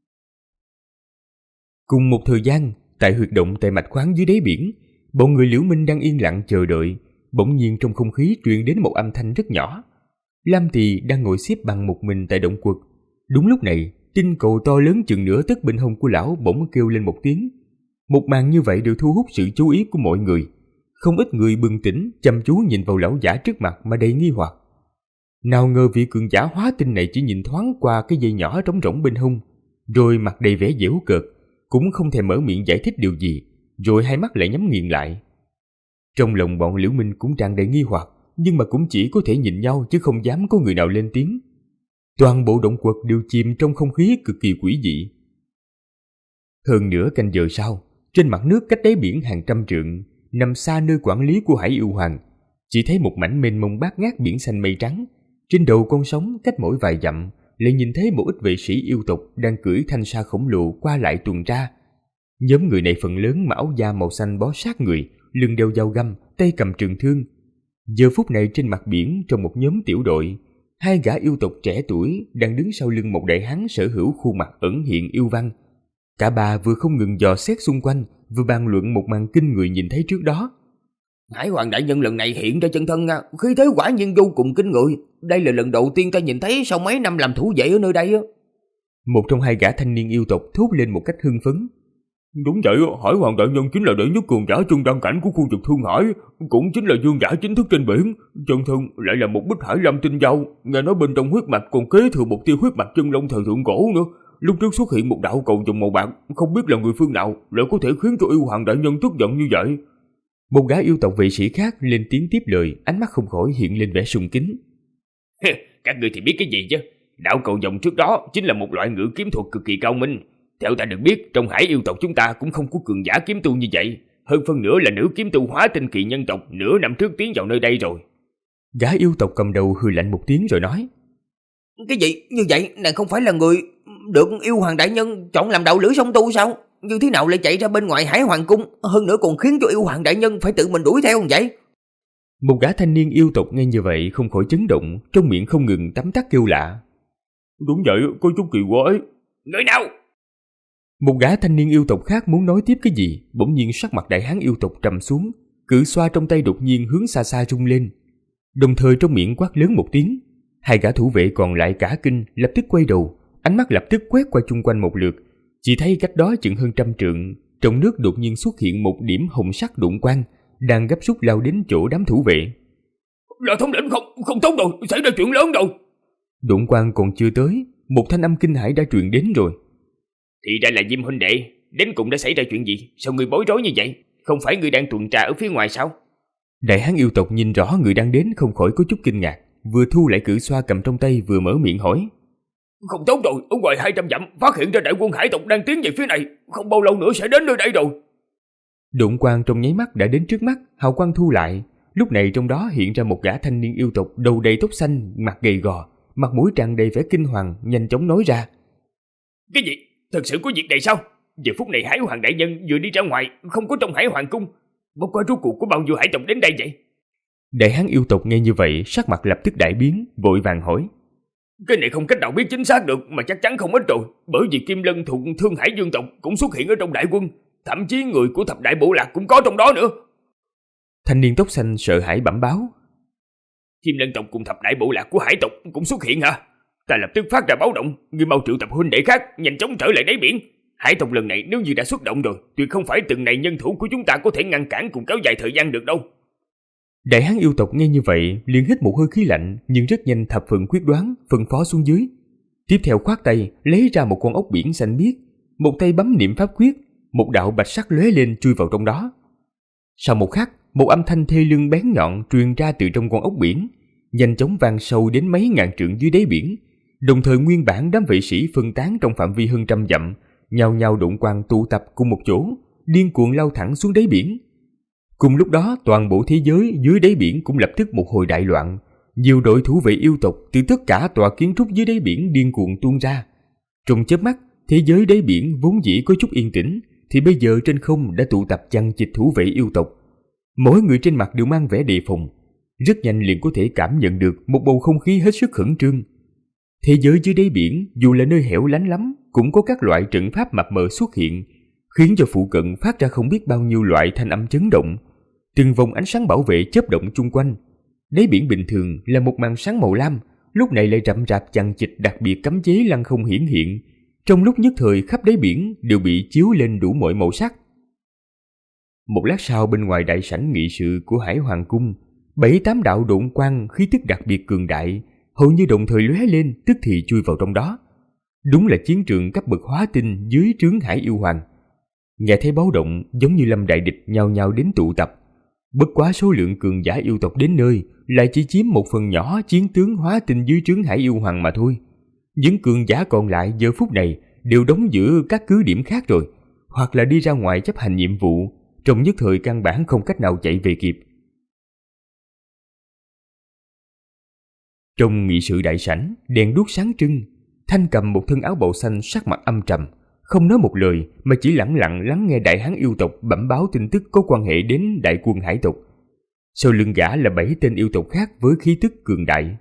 Cùng một thời gian, tại huyệt động tại mạch khoáng dưới đáy biển, bọn người Liễu Minh đang yên lặng chờ đợi. Bỗng nhiên trong không khí truyền đến một âm thanh rất nhỏ. Lam Tỳ đang ngồi xếp bằng một mình tại động quật. Đúng lúc này, tinh cầu to lớn chừng nửa tấc bên hông của lão bỗng kêu lên một tiếng. Một màn như vậy đều thu hút sự chú ý của mọi người. Không ít người bừng tỉnh chăm chú nhìn vào lão giả trước mặt mà đầy nghi hoặc. Nào ngờ vị cường giả hóa tinh này chỉ nhìn thoáng qua cái dây nhỏ trống rỗng bên hông, rồi mặt đầy vẻ giễu cợt, cũng không thèm mở miệng giải thích điều gì, rồi hai mắt lại nhắm nghiền lại. Trong lòng bọn Liễu Minh cũng tràn đầy nghi hoặc, nhưng mà cũng chỉ có thể nhìn nhau chứ không dám có người nào lên tiếng. Toàn bộ động quật đều chìm trong không khí cực kỳ quỷ dị. Hơn nửa canh giờ sau, trên mặt nước cách đáy biển hàng trăm trượng, nằm xa nơi quản lý của Hải Yêu Hoàng, chỉ thấy một mảnh mênh mông bát ngát biển xanh mây trắng. Trên đầu con sóng cách mỗi vài dặm lại nhìn thấy một ít vệ sĩ yêu tộc đang cưỡi thanh sa khổng lồ qua lại tuần tra. Nhóm người này phần lớn mặc áo da màu xanh bó sát người, lưng đeo dao găm, tay cầm trường thương. Giờ phút này trên mặt biển, trong một nhóm tiểu đội, hai gã yêu tộc trẻ tuổi đang đứng sau lưng một đại hán sở hữu khuôn mặt ẩn hiện yêu văn. Cả ba vừa không ngừng dò xét xung quanh, vừa bàn luận một màn kinh người nhìn thấy trước đó. Hải Hoàng đại nhân lần này hiện ra chân thân, khí thế quả nhiên vô cùng kinh người. Đây là lần đầu tiên ta nhìn thấy sau mấy năm làm thủ vệ ở nơi đây. Một trong hai gã thanh niên yêu tộc thốt lên một cách hưng phấn. Đúng vậy, Hải Hoàng đại nhân chính là đệ nhất cường giả trung đăng cảnh của khu vực Thương Hải, cũng chính là vương giả chính thức trên biển. Chân thân lại là một bích hải lam tinh dao, nghe nói bên trong huyết mạch còn kế thừa một tia huyết mạch chân long thời thượng cổ nữa. Lúc trước xuất hiện một đạo cầu vồng màu bạc, không biết là người phương nào lại có thể khiến cho yêu hoàng đại nhân tức giận như vậy. Một gã yêu tộc vệ sĩ khác lên tiếng tiếp lời, ánh mắt không khỏi hiện lên vẻ sùng kính. Các ngươi thì biết cái gì chứ? Đạo cầu vồng trước đó chính là một loại ngự kiếm thuật cực kỳ cao minh. Theo ta được biết, trong Hải yêu tộc chúng ta cũng không có cường giả kiếm tu như vậy. Hơn phân nửa là nữ kiếm tu hóa tinh kỳ nhân tộc nửa năm trước tiến vào nơi đây rồi. Gã yêu tộc cầm đầu hừ lạnh một tiếng rồi nói. Cái gì? Như vậy nàng không phải là người được yêu hoàng đại nhân chọn làm đạo lữ song tu sao? Như thế nào lại chạy ra bên ngoài Hải Hoàng cung, hơn nữa còn khiến cho yêu hoàng đại nhân phải tự mình đuổi theo như vậy? Một gã thanh niên yêu tộc nghe như vậy không khỏi chấn động, trong miệng không ngừng tấm tắc kêu lạ. Đúng vậy, có chút kỳ quái. Người nào? Một gã thanh niên yêu tộc khác muốn nói tiếp cái gì, bỗng nhiên sắc mặt đại hán yêu tộc trầm xuống, cự xoa trong tay đột nhiên hướng xa xa rung lên, đồng thời trong miệng quát lớn một tiếng. Hai gã thủ vệ còn lại cả kinh, lập tức quay đầu, ánh mắt lập tức quét qua chung quanh một lượt, chỉ thấy cách đó chừng hơn trăm trượng, trong nước đột nhiên xuất hiện một điểm hồng sắc đụng quang, đang gấp rút lao đến chỗ đám thủ vệ. Là thống lĩnh, không tốt rồi, xảy ra chuyện lớn rồi. Đụng quang còn chưa tới, một thanh âm kinh hãi đã truyền đến rồi. Thì ra là Diêm huynh đệ, đến cùng đã xảy ra chuyện gì? Sao ngươi bối rối như vậy? Không phải ngươi đang tuần tra ở phía ngoài sao? Đại hán yêu tộc nhìn rõ người đang đến không khỏi có chút kinh ngạc, vừa thu lại cử xoa cầm trong tay vừa mở miệng hỏi. Không tốt rồi, ở ngoài 200 dặm phát hiện ra đại quân hải tộc đang tiến về phía này, không bao lâu nữa sẽ đến nơi đây rồi. Đụng quang trong nháy mắt đã đến trước mắt, hào quang thu lại. Lúc này trong đó hiện ra một gã thanh niên yêu tộc đầu đầy tóc xanh, mặt gầy gò, mặt mũi tràn đầy vẻ kinh hoàng, nhanh chóng nói ra. Cái gì? Thật sự có việc này sao? Giờ phút này Hải Hoàng đại nhân vừa đi ra ngoài, không có trong Hải Hoàng cung. Bất quá rốt cuộc có bao nhiêu hải tộc đến đây vậy? Đại hán yêu tộc nghe như vậy, sắc mặt lập tức đại biến, vội vàng hỏi. Cái này không cách nào biết chính xác được, mà chắc chắn không ít rồi. Bởi vì Kim Lân thuộc Thương Hải Dương tộc cũng xuất hiện ở trong đại quân, thậm chí người của thập đại bộ lạc cũng có trong đó nữa. Thanh niên tóc xanh sợ hãi bẩm báo. Kim Lân tộc cùng thập đại bộ lạc của hải tộc cũng xuất hiện hả? Ta lập tức phát ra báo động, người mau triệu tập huynh đệ khác nhanh chóng trở lại đáy biển. Hải tộc lần này nếu như đã xuất động rồi, tuyệt không phải từng này nhân thủ của chúng ta có thể ngăn cản cùng kéo dài thời gian được đâu. Đại hán yêu tộc nghe như vậy liền hít một hơi khí lạnh, nhưng rất nhanh thập phần quyết đoán phân phó xuống dưới. Tiếp theo khoát tay lấy ra một con ốc biển xanh biếc, một tay bấm niệm pháp quyết, một đạo bạch sắc lóe lên chui vào trong đó. Sau một khắc, một âm thanh thê lương bén nhọn truyền ra từ trong con ốc biển, nhanh chóng vang sâu đến mấy ngàn trượng dưới đáy biển. Đồng thời nguyên bản đám vệ sĩ phân tán trong phạm vi hơn trăm dặm, nhao nhao đụng quang tụ tập cùng một chỗ, điên cuồng lao thẳng xuống đáy biển. Cùng lúc đó, toàn bộ thế giới dưới đáy biển cũng lập tức một hồi đại loạn. Nhiều đội thủ vệ yêu tộc từ tất cả tòa kiến trúc dưới đáy biển điên cuồng tuôn ra. Trong chớp mắt, thế giới đáy biển vốn dĩ có chút yên tĩnh, thì bây giờ trên không đã tụ tập chằng chịt thủ vệ yêu tộc. Mỗi người trên mặt đều mang vẻ đề phòng, rất nhanh liền có thể cảm nhận được một bầu không khí hết sức khẩn trương. Thế giới dưới đáy biển dù là nơi hẻo lánh lắm, cũng có các loại trận pháp mập mờ xuất hiện, khiến cho phụ cận phát ra không biết bao nhiêu loại thanh âm chấn động. Từng vòng ánh sáng bảo vệ chớp động chung quanh. Đáy biển bình thường là một màn sáng màu lam, lúc này lại rậm rạp chằng chịt đặc biệt cấm chế lăng không hiển hiện. Trong lúc nhất thời khắp đáy biển đều bị chiếu lên đủ mọi màu sắc. Một lát sau, bên ngoài đại sảnh nghị sự của Hải Hoàng cung, 7-8 đạo độn quang khí tức đặc biệt cường đại hầu như đồng thời lóe lên, tức thì chui vào trong đó. Đúng là chiến trường cấp bậc hóa tinh dưới trướng Hải Yêu Hoàng. Nghe thấy báo động, giống như lâm đại địch nhao nhao đến tụ tập. Bất quá số lượng cường giả yêu tộc đến nơi lại chỉ chiếm một phần nhỏ chiến tướng hóa tinh dưới trướng Hải Yêu Hoàng mà thôi. Những cường giả còn lại giờ phút này đều đóng giữ các cứ điểm khác rồi, hoặc là đi ra ngoài chấp hành nhiệm vụ, trong nhất thời căn bản không cách nào chạy về kịp. Trong nghị sự đại sảnh, đèn đuốc sáng trưng, Thanh Cầm một thân áo bào xanh, sắc mặt âm trầm, không nói một lời mà chỉ lẳng lặng lắng nghe đại hán yêu tộc bẩm báo tin tức có quan hệ đến đại quân hải tộc. Sau lưng gã là 7 tên yêu tộc khác với khí tức cường đại.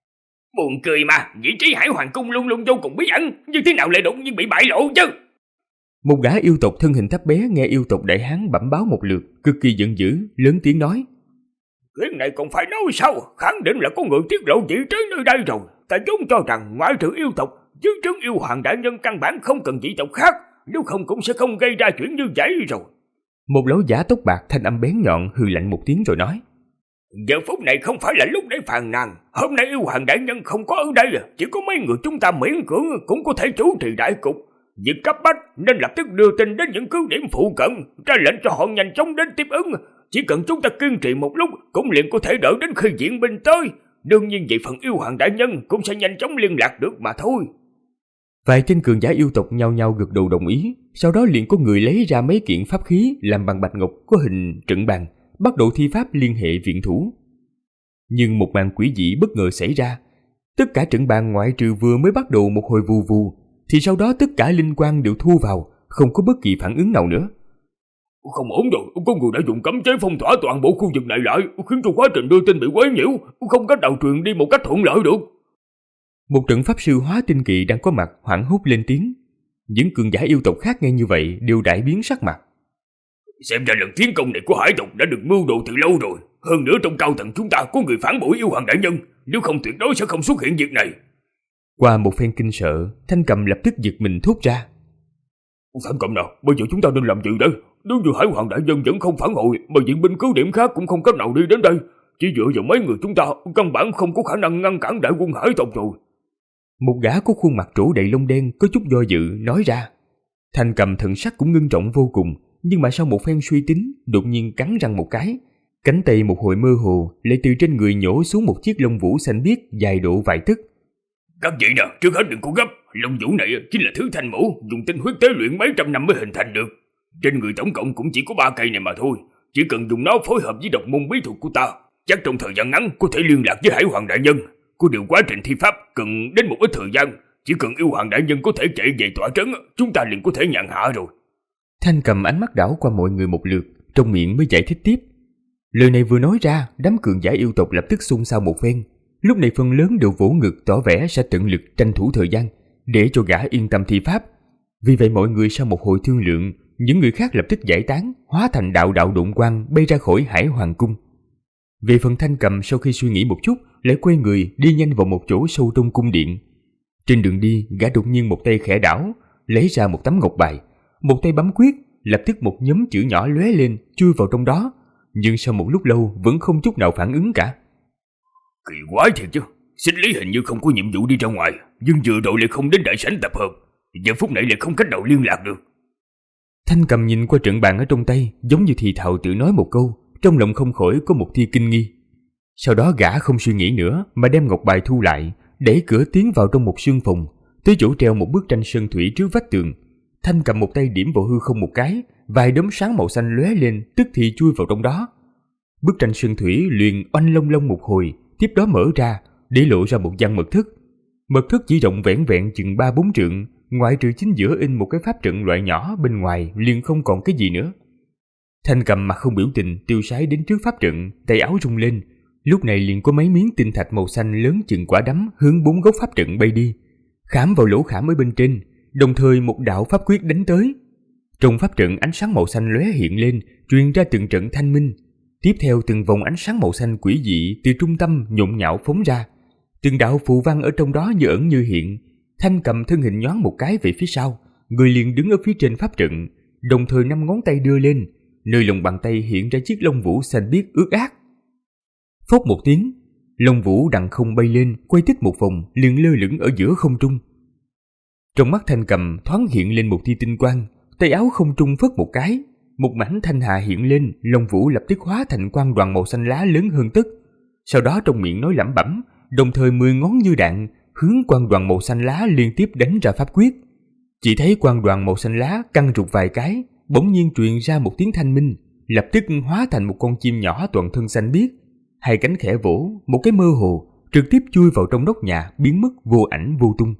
Buồn cười mà, vị trí Hải Hoàng Cung luôn luôn vô cùng bí ẩn, như thế nào lại đột nhiên bị bại lộ chứ? Một gã yêu tộc thân hình thấp bé nghe yêu tộc đại hán bẩm báo một lượt, cực kỳ giận dữ, lớn tiếng nói: Chuyện này còn phải nói sao? Khẳng định là có người tiết lộ vị trí nơi đây rồi. Ta vốn cho rằng ngoại trừ yêu tộc, dưới trướng yêu hoàng đại nhân căn bản không cần dị tộc khác, nếu không cũng sẽ không gây ra chuyện như vậy rồi. Một lão giả tóc bạc thanh âm bén nhọn hừ lạnh một tiếng rồi nói: Giờ phút này không phải là lúc để phàn nàn. Hôm nay yêu hoàng đại nhân không có ở đây, chỉ có mấy người chúng ta miễn cưỡng cũng có thể chủ trì đại cục. Việc cấp bách nên lập tức đưa tin đến những cứ điểm phụ cận, ra lệnh cho họ nhanh chóng đến tiếp ứng. Chỉ cần chúng ta kiên trì một lúc cũng liền có thể đợi đến khi viện binh tới. Đương nhiên về phần yêu hoàng đại nhân cũng sẽ nhanh chóng liên lạc được mà thôi. Vài tên cường giả yêu tộc nhao nhao gật đầu đồng ý. Sau đó liền có người lấy ra mấy kiện pháp khí làm bằng bạch ngọc có hình trận bàn, bắt đầu thi pháp liên hệ viện thủ. Nhưng một màn quỷ dị bất ngờ xảy ra. Tất cả trận bàn ngoại trừ vừa mới bắt đầu một hồi vù vù, thì sau đó tất cả linh quang đều thu vào, không có bất kỳ phản ứng nào nữa. Không ổn rồi, có người đã dùng cấm chế phong tỏa toàn bộ khu vực này lại, khiến cho quá trình đưa tin bị quấy nhiễu, không cách nào truyền đi một cách thuận lợi được. Một trận pháp sư hóa tinh kỳ đang có mặt hoảng hốt lên tiếng. Những cường giả yêu tộc khác nghe như vậy đều đại biến sắc mặt. Xem ra lần tiến công này của hải tộc đã được mưu đồ từ lâu rồi. Hơn nữa trong cao tầng chúng ta có người phản bội yêu hoàng đại nhân, nếu không tuyệt đối sẽ không xuất hiện việc này. Qua một phen kinh sợ, Thanh Cầm lập tức giật mình thốt ra: Thanh Cầm nào, bây giờ chúng ta nên làm gì đây? Nếu như hải hoàng đại nhân vẫn không phản hồi, mà viện binh cứ điểm khác cũng không cách nào đi đến đây, chỉ dựa vào mấy người chúng ta căn bản không có khả năng ngăn cản đại quân hải tộc rồi. Một gã có khuôn mặt trổ đầy lông đen có chút do dự nói ra. Thanh Cầm thần sắc cũng ngưng trọng vô cùng, nhưng mà sau một phen suy tính, đột nhiên cắn răng một cái, cánh tay một hồi mơ hồ lại từ trên người nhổ xuống một chiếc lông vũ xanh biếc dài độ vài tấc. Các vị nè, trước hết đừng có gấp, lông vũ này chính là thứ thanh mẫu dùng tinh huyết tế luyện mấy trăm năm mới hình thành được. Trên người tổng cộng cũng chỉ có 3 cây này mà thôi, chỉ cần dùng nó phối hợp với độc môn bí thuật của ta, chắc trong thời gian ngắn có thể liên lạc với hải hoàng đại nhân. Có điều quá trình thi pháp cần đến một ít thời gian, chỉ cần yêu hoàng đại nhân có thể chạy về tọa trấn, chúng ta liền có thể nhận hạ rồi. Thanh Cầm ánh mắt đảo qua mọi người một lượt, trong miệng mới giải thích tiếp. Lời này vừa nói ra, đám cường giả yêu tộc lập tức xôn xao một phen. Lúc này phần lớn đều vỗ ngực tỏ vẻ sẽ tận lực tranh thủ thời gian để cho gã yên tâm thi pháp. Vì vậy mọi người sau một hồi thương lượng, những người khác lập tức giải tán, hóa thành đạo đạo độn quang bay ra khỏi Hải Hoàng Cung. Về phần Thanh Cầm sau khi suy nghĩ một chút, lại quay người đi nhanh vào một chỗ sâu trong cung điện. Trên đường đi, gã đột nhiên một tay khẽ đảo, lấy ra một tấm ngọc bài, một tay bấm quyết, lập tức một nhóm chữ nhỏ lóe lên chui vào trong đó, nhưng sau một lúc lâu vẫn không chút nào phản ứng cả. Kỳ quái thiệt chứ, Xích Lý hình như không có nhiệm vụ đi ra ngoài, nhưng vừa đội lại không đến đại sảnh tập hợp, giờ phút này lại không cách nào liên lạc được. Thanh Cầm nhìn qua trận bàn ở trong tay, giống như thì thào tự nói một câu, trong lòng không khỏi có một tia kinh nghi. Sau đó gã không suy nghĩ nữa mà đem ngọc bài thu lại, đẩy cửa tiến vào trong một sương phòng, tới chỗ treo một bức tranh sơn thủy trước vách tường. Thanh Cầm một tay điểm vào hư không một cái, vài đốm sáng màu xanh lóe lên, tức thì chui vào trong đó. Bức tranh sơn thủy liền oanh long long một hồi, tiếp đó mở ra, để lộ ra một gian mật thất. Mật thất chỉ rộng vẻn vẹn chừng 3-4 trượng, ngoại trừ chính giữa in một cái pháp trận loại nhỏ, bên ngoài liền không còn cái gì nữa. Thanh Cầm mặt không biểu tình tiêu sái đến trước pháp trận, tay áo rung lên, lúc này liền có mấy miếng tinh thạch màu xanh lớn chừng quả đấm hướng 4 góc pháp trận bay đi, khảm vào lỗ khảm ở bên trên, đồng thời một đạo pháp quyết đánh tới. Trong pháp trận ánh sáng màu xanh lóe hiện lên, truyền ra từng trận thanh minh. Tiếp theo từng vòng ánh sáng màu xanh quỷ dị từ trung tâm nhộn nhạo phóng ra, từng đạo phù văn ở trong đó như ẩn như hiện. Thanh Cầm thân hình nhoáng một cái về phía sau, người liền đứng ở phía trên pháp trận, đồng thời 5 ngón tay đưa lên, nơi lòng bàn tay hiện ra chiếc lông vũ xanh biếc ướt át. Phốc một tiếng, lông vũ đằng không bay lên, quay tích một vòng, liền lơ lửng ở giữa không trung. Trong mắt Thanh Cầm thoáng hiện lên một tia tinh quang, tay áo không trung phất một cái, một mảnh thanh hà hiện lên, lông vũ lập tức hóa thành quang đoàn màu xanh lá lớn hơn tức. Sau đó trong miệng nói lẩm bẩm, đồng thời 10 ngón như đạn hướng quang đoàn màu xanh lá liên tiếp đánh ra pháp quyết. Chỉ thấy quang đoàn màu xanh lá căng rụt vài cái, bỗng nhiên truyền ra một tiếng thanh minh, lập tức hóa thành một con chim nhỏ toàn thân xanh biếc, hai cánh khẽ vỗ, một cái mơ hồ, trực tiếp chui vào trong nóc nhà, biến mất vô ảnh vô tung.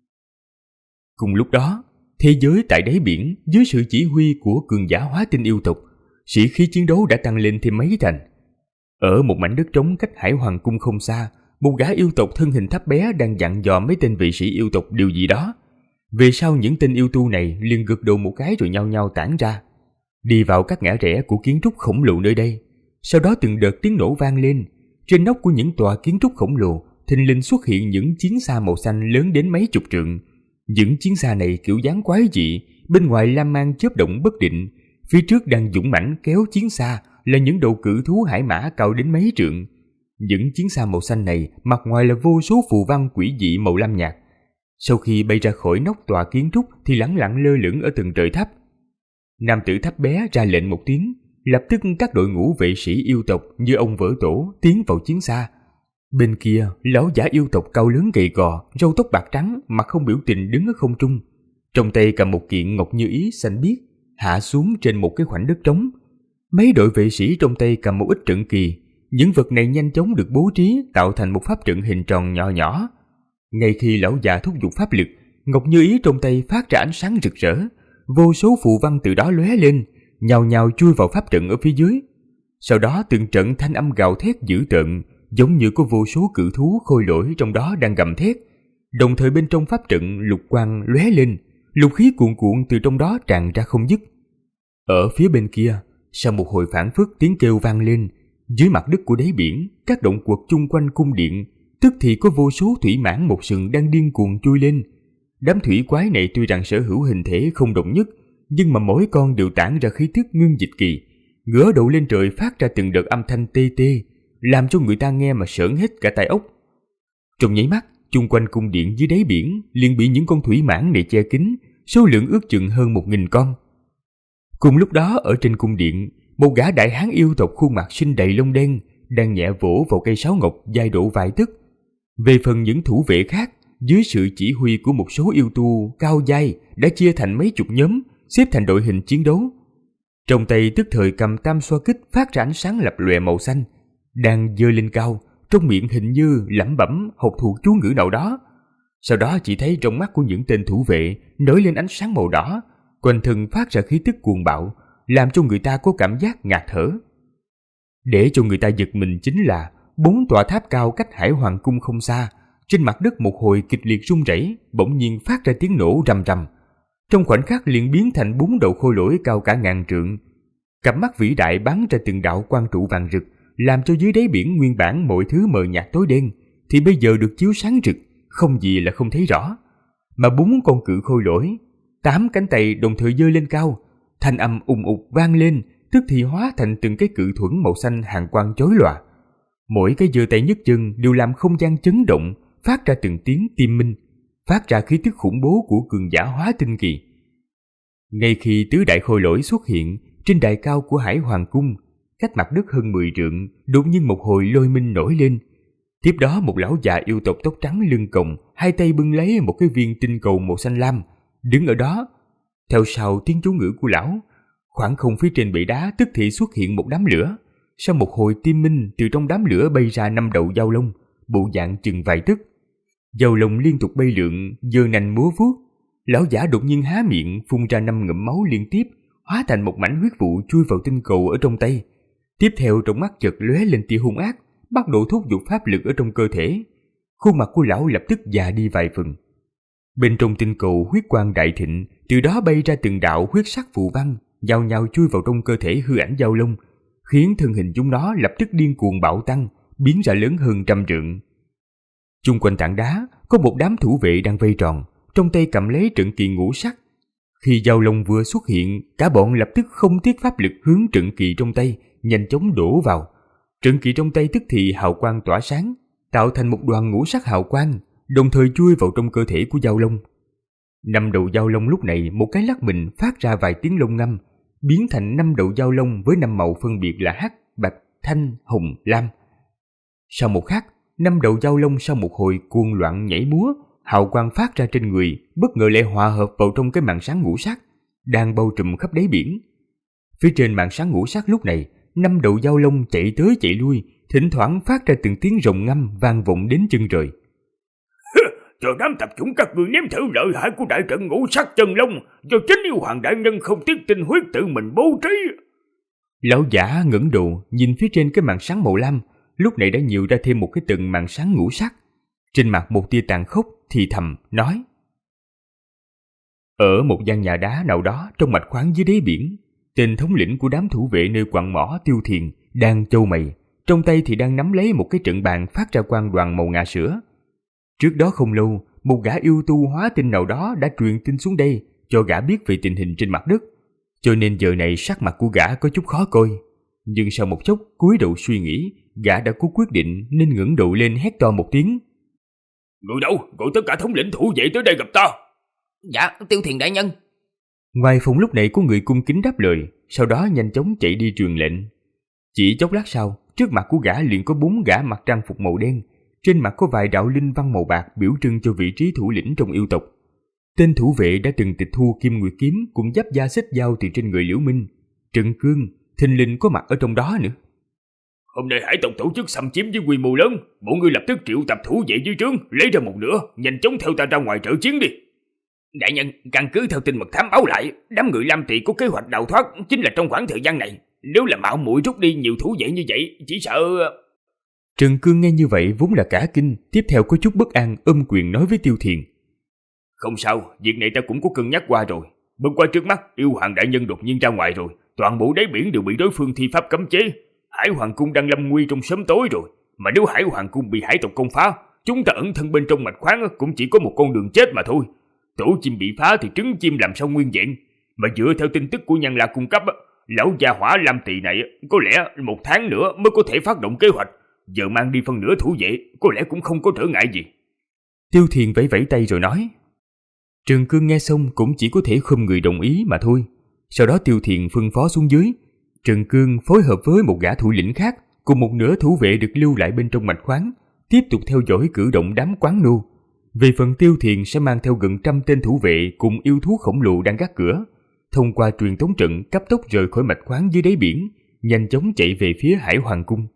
Cùng lúc đó, thế giới tại đáy biển dưới sự chỉ huy của cường giả hóa tinh yêu tộc, sĩ khí chiến đấu đã tăng lên thêm mấy thành. Ở một mảnh đất trống cách Hải Hoàng cung không xa, một gã yêu tộc thân hình thấp bé đang dặn dò mấy tên vị sĩ yêu tộc điều gì đó. Về sau những tên yêu tu này liền gật đầu một cái rồi nhao nhao tản ra, đi vào các ngã rẽ của kiến trúc khổng lồ nơi đây. Sau đó từng đợt tiếng nổ vang lên, trên nóc của những tòa kiến trúc khổng lồ thình lình xuất hiện những chiến xa màu xanh lớn đến mấy chục trượng. Những chiến xa này kiểu dáng quái dị, bên ngoài lam mang chớp động bất định, phía trước đang dũng mãnh kéo chiến xa là những đầu cự thú hải mã cao đến mấy trượng. Những chiến xa màu xanh này mặt ngoài là vô số phù văn quỷ dị màu lam nhạt. Sau khi bay ra khỏi nóc tòa kiến trúc thì lẳng lặng lơ lửng ở tầng trời thấp. Nam tử thấp bé ra lệnh một tiếng, lập tức các đội ngũ vệ sĩ yêu tộc như ông vỡ tổ tiến vào chiến xa. Bên kia, lão giả yêu tộc cao lớn gầy gò, râu tóc bạc trắng, mặt không biểu tình đứng ở không trung, trong tay cầm một kiện ngọc như ý xanh biếc, hạ xuống trên một cái khoảnh đất trống. Mấy đội vệ sĩ trong tay cầm một ít trận kỳ, những vật này nhanh chóng được bố trí tạo thành một pháp trận hình tròn nhỏ nhỏ. Ngay khi lão già thúc giục pháp lực, ngọc như ý trong tay phát ra ánh sáng rực rỡ, vô số phù văn từ đó lóe lên, nhào nhào chui vào pháp trận ở phía dưới. Sau đó từng trận thanh âm gào thét dữ tợn, giống như có vô số cự thú khôi lỗi trong đó đang gầm thét. Đồng thời bên trong pháp trận lục quang lóe lên, lục khí cuồn cuộn từ trong đó tràn ra không dứt. Ở phía bên kia, sau một hồi phảng phất tiếng kêu vang lên, dưới mặt đất của đáy biển, các động quật chung quanh cung điện, tức thì có vô số thủy mãng một sừng đang điên cuồng chui lên. Đám thủy quái này tuy rằng sở hữu hình thể không đồng nhất, nhưng mà mỗi con đều tản ra khí tức ngưng dịch kỳ, ngửa đầu lên trời phát ra từng đợt âm thanh tê tê, làm cho người ta nghe mà sởn hết cả tai ốc. Trong nháy mắt, chung quanh cung điện dưới đáy biển liền bị những con thủy mãng này che kín, số lượng ước chừng hơn 1000 con. Cùng lúc đó ở trên cung điện, một gã đại hán yêu tộc khuôn mặt xinh đầy lông đen đang nhẹ vỗ vào cây sáo ngọc dài độ vài tấc. Về phần những thủ vệ khác, dưới sự chỉ huy của một số yêu tu cao giai đã chia thành mấy chục nhóm, xếp thành đội hình chiến đấu. Trong tay tức thời cầm tam xoa kích phát ra ánh sáng lập lòe màu xanh, đang giơ lên cao, trong miệng hình như lẩm bẩm học thuộc chú ngữ nào đó. Sau đó chỉ thấy trong mắt của những tên thủ vệ nổi lên ánh sáng màu đỏ, quanh thân phát ra khí tức cuồng bạo, làm cho người ta có cảm giác ngạt thở. Để cho người ta giật mình chính là 4 tòa tháp cao cách Hải Hoàng cung không xa, trên mặt đất một hồi kịch liệt rung rẩy, bỗng nhiên phát ra tiếng nổ rầm rầm. Trong khoảnh khắc liền biến thành 4 đầu khôi lỗi cao cả ngàn trượng. Cặp mắt vĩ đại bắn ra từng đạo quang trụ vàng rực, làm cho dưới đáy biển nguyên bản mọi thứ mờ nhạt tối đen thì bây giờ được chiếu sáng rực, không gì là không thấy rõ. Mà 4 con cự khôi lỗi, 8 cánh tay đồng thời giơ lên cao, thanh âm ùng ục vang lên, tức thì hóa thành từng cái cự thuẫn màu xanh hàn quang chói lòa. Mỗi cái giơ tay nhấc chân đều làm không gian chấn động, phát ra từng tiếng tim minh, phát ra khí tức khủng bố của cường giả hóa tinh kỳ. Ngay khi tứ đại khôi lỗi xuất hiện trên đài cao của Hải Hoàng cung, cách mặt đất hơn 10 trượng, đột nhiên một hồi lôi minh nổi lên. Tiếp đó một lão già yêu tộc tóc trắng lưng còng, hai tay bưng lấy một cái viên tinh cầu màu xanh lam, đứng ở đó. Theo sau tiếng chú ngữ của lão, khoảng không phía trên bệ đá tức thì xuất hiện một đám lửa. Sau một hồi tim minh, từ trong đám lửa bay ra 5 đầu dao lông, bộ dạng chừng vài tấc. Dao lông liên tục bay lượn, giơ nành múa vuốt. Lão giả đột nhiên há miệng phun ra 5 ngụm máu liên tiếp, hóa thành một mảnh huyết vụ chui vào tinh cầu ở trong tay. Tiếp theo trong mắt chợt lóe lên tia hung ác, bắt đầu thúc giục pháp lực ở trong cơ thể. Khuôn mặt của lão lập tức già đi vài phần. Bên trong tinh cầu huyết quang đại thịnh, từ đó bay ra từng đạo huyết sắc phù văn, nhao nhao chui vào trong cơ thể hư ảnh dao lông, khiến thân hình chúng nó lập tức điên cuồng bạo tăng, biến ra lớn hơn 100 trượng. Chung quanh tảng đá có một đám thủ vệ đang vây tròn, trong tay cầm lấy trận kỳ ngũ sắc. Khi dao lông vừa xuất hiện, cả bọn lập tức không tiếc pháp lực hướng trận kỳ trong tay nhanh chóng đổ vào. Trận kỳ trong tay tức thì hào quang tỏa sáng, tạo thành một đoàn ngũ sắc hào quang, đồng thời chui vào trong cơ thể của dao lông. 5 đầu dao lông lúc này một cái lắc mình phát ra vài tiếng lông ngâm, biến thành 5 đầu dao lông với 5 màu phân biệt là hắc, bạch, thanh, hồng, lam. Sau một khắc, 5 đầu dao lông sau một hồi cuồng loạn nhảy múa, hào quang phát ra trên người, bất ngờ lại hòa hợp vào trong cái màn sáng ngũ sắc đang bao trùm khắp đáy biển. Phía trên màn sáng ngũ sắc lúc này, 5 đầu dao lông chạy tới chạy lui, thỉnh thoảng phát ra từng tiếng rồng ngâm vang vọng đến chân trời. Cho đám tập chúng các ngươi nếm thử lợi hại của đại trận ngũ sắc chân long do chính yêu hoàng đại nhân không tiếc tinh huyết tự mình bố trí. Lão giả ngẩng đầu nhìn phía trên cái màn sáng màu lam, lúc này đã nhiều ra thêm một cái tầng màn sáng ngũ sắc. Trên mặt một tia tàn khốc thì thầm nói: ở một gian nhà đá nào đó trong mạch khoáng dưới đáy biển, tên thống lĩnh của đám thủ vệ nơi quặng mỏ Tiêu Thiền đang châu mày, trong tay thì đang nắm lấy một cái trận bàn phát ra quang đoàn màu ngà sữa. Trước đó không lâu, một gã yêu tu hóa tinh nào đó đã truyền tin xuống đây cho gã biết về tình hình trên mặt đất, cho nên giờ này sắc mặt của gã có chút khó coi. Nhưng sau một chốc cúi đầu suy nghĩ, gã đã có quyết định nên ngẩng đầu lên hét to một tiếng: người đâu, gọi tất cả thống lĩnh thủ vệ tới đây gặp ta. Dạ, Tiêu Thiền đại nhân. Ngoài phòng lúc này có người cung kính đáp lời, sau đó nhanh chóng chạy đi truyền lệnh. Chỉ chốc lát sau, trước mặt của gã liền có 4 gã mặc trang phục màu đen, trên mặt có vài đạo linh văn màu bạc biểu trưng cho vị trí thủ lĩnh trong yêu tộc. Tên thủ vệ đã từng tịch thu Kim Nguyệt kiếm cũng giáp da xích dao từ trên người Liễu Minh. Trần Cương thình lình có mặt ở trong đó nữa. Hôm nay hải tộc tổ chức xâm chiếm với quy mô lớn, bọn ngươi lập tức triệu tập thủ vệ dưới trướng, lấy ra một nửa, nhanh chóng theo ta ra ngoài trợ chiến đi. Đại nhân, căn cứ theo tin mật thám báo lại, đám người Lam Tỵ có kế hoạch đào thoát chính là trong khoảng thời gian này. Nếu là mạo muội rút đi nhiều thủ vệ như vậy, chỉ sợ... Trần Cương nghe như vậy vốn là cả kinh, tiếp theo có chút bất an ôm quyền nói với Tiêu Thiền: không sao, việc này ta cũng có cân nhắc qua rồi. Bất qua trước mắt, yêu hoàng đại nhân đột nhiên ra ngoài rồi, toàn bộ đáy biển đều bị đối phương thi pháp cấm chế. Hải Hoàng cung đang lâm nguy trong sớm tối rồi, mà nếu Hải Hoàng cung bị hải tộc công phá, chúng ta ẩn thân bên trong mạch khoáng cũng chỉ có một con đường chết mà thôi. Tổ chim bị phá thì trứng chim làm sao nguyên vẹn. Mà dựa theo tin tức của Nhân La cung cấp, lão gia hỏa Lam Tỵ này có lẽ 1 tháng nữa mới có thể phát động kế hoạch. Giờ mang đi phân nửa thủ vệ có lẽ cũng không có trở ngại gì. Tiêu Thiền vẫy vẫy tay rồi nói. Trần Cương nghe xong cũng chỉ có thể khom người đồng ý mà thôi. Sau đó Tiêu Thiền phân phó xuống dưới, Trần Cương phối hợp với một gã thủ lĩnh khác cùng một nửa thủ vệ được lưu lại bên trong mạch khoáng, tiếp tục theo dõi cử động đám quán nô. Về phần Tiêu Thiền sẽ mang theo gần 100 tên thủ vệ cùng yêu thú khổng lồ đang gác cửa, thông qua truyền tống trận cấp tốc rời khỏi mạch khoáng dưới đáy biển, nhanh chóng chạy về phía Hải Hoàng cung.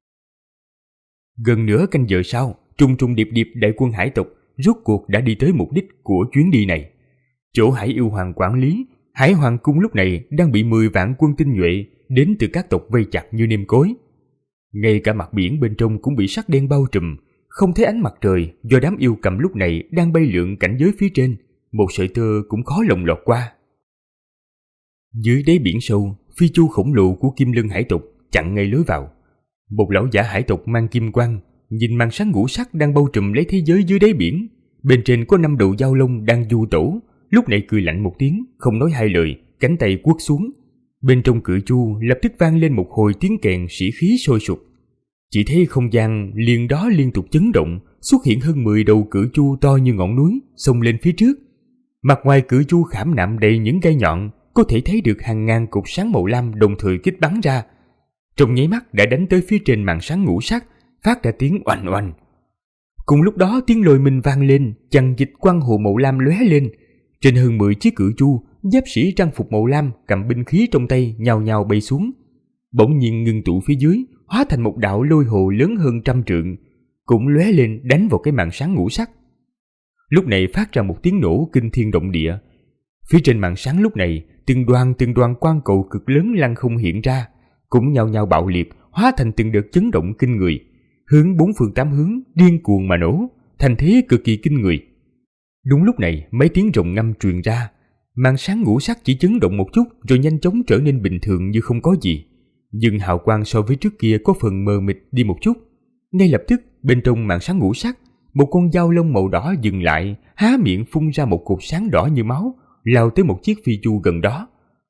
Gần nửa canh giờ sau, trùng trùng điệp điệp đại quân hải tộc rốt cuộc đã đi tới mục đích của chuyến đi này. Chỗ Hải Yêu Hoàng quản lý, Hải Hoàng cung lúc này đang bị 10 vạn quân tinh nhuệ đến từ các tộc vây chặt như nêm cối. Ngay cả mặt biển bên trong cũng bị sắc đen bao trùm, không thấy ánh mặt trời do đám yêu cầm lúc này đang bay lượn cảnh giới phía trên, một sợi tơ cũng khó lòng lọt qua. Dưới đáy biển sâu, phi chu khổng lồ của Kim Lân hải tộc chặn ngay lối vào. Một lão giả hải tộc mang kim quang nhìn màn sáng ngũ sắc đang bao trùm lấy thế giới dưới đáy biển, bên trên có 5 đầu dao lông đang du tẩu, lúc này cười lạnh một tiếng, không nói hai lời, cánh tay quất xuống. Bên trong cự chu lập tức vang lên một hồi tiếng kèn sĩ khí sôi sục. Chỉ thấy không gian liền đó liên tục chấn động, xuất hiện hơn 10 đầu cự chu to như ngọn núi xông lên phía trước. Mặt ngoài cự chu khảm nạm đầy những gai nhọn, có thể thấy được hàng ngàn cột sáng màu lam đồng thời kích bắn ra. Trong nháy mắt đã đánh tới phía trên màn sáng ngũ sắc, phát ra tiếng oanh oanh. Cùng lúc đó tiếng lôi minh vang lên, chằng dịch quang hồ màu lam lóe lên. Trên hơn 10 chiếc cự chu, giáp sĩ trang phục màu lam cầm binh khí trong tay nhào nhào bay xuống. Bỗng nhiên ngưng tụ phía dưới, hóa thành một đạo lôi hồ lớn hơn 100 trượng, cũng lóe lên đánh vào cái màn sáng ngũ sắc. Lúc này phát ra một tiếng nổ kinh thiên động địa. Phía trên màn sáng lúc này, từng đoàn quang cầu cực lớn lăng không hiện ra, cũng nhao nhao bạo liệt, hóa thành từng đợt chấn động kinh người, hướng 4 phương 8 hướng điên cuồng mà nổ, thành thế cực kỳ kinh người. Đúng lúc này, mấy tiếng rồng ngâm truyền ra, màn sáng ngũ sắc chỉ chấn động một chút rồi nhanh chóng trở nên bình thường như không có gì. Nhưng hào quang so với trước kia có phần mờ mịt đi một chút. Ngay lập tức, bên trong màn sáng ngũ sắc, một con dao lông màu đỏ dừng lại, há miệng phun ra một cột sáng đỏ như máu, lao tới một chiếc phi chu gần đó.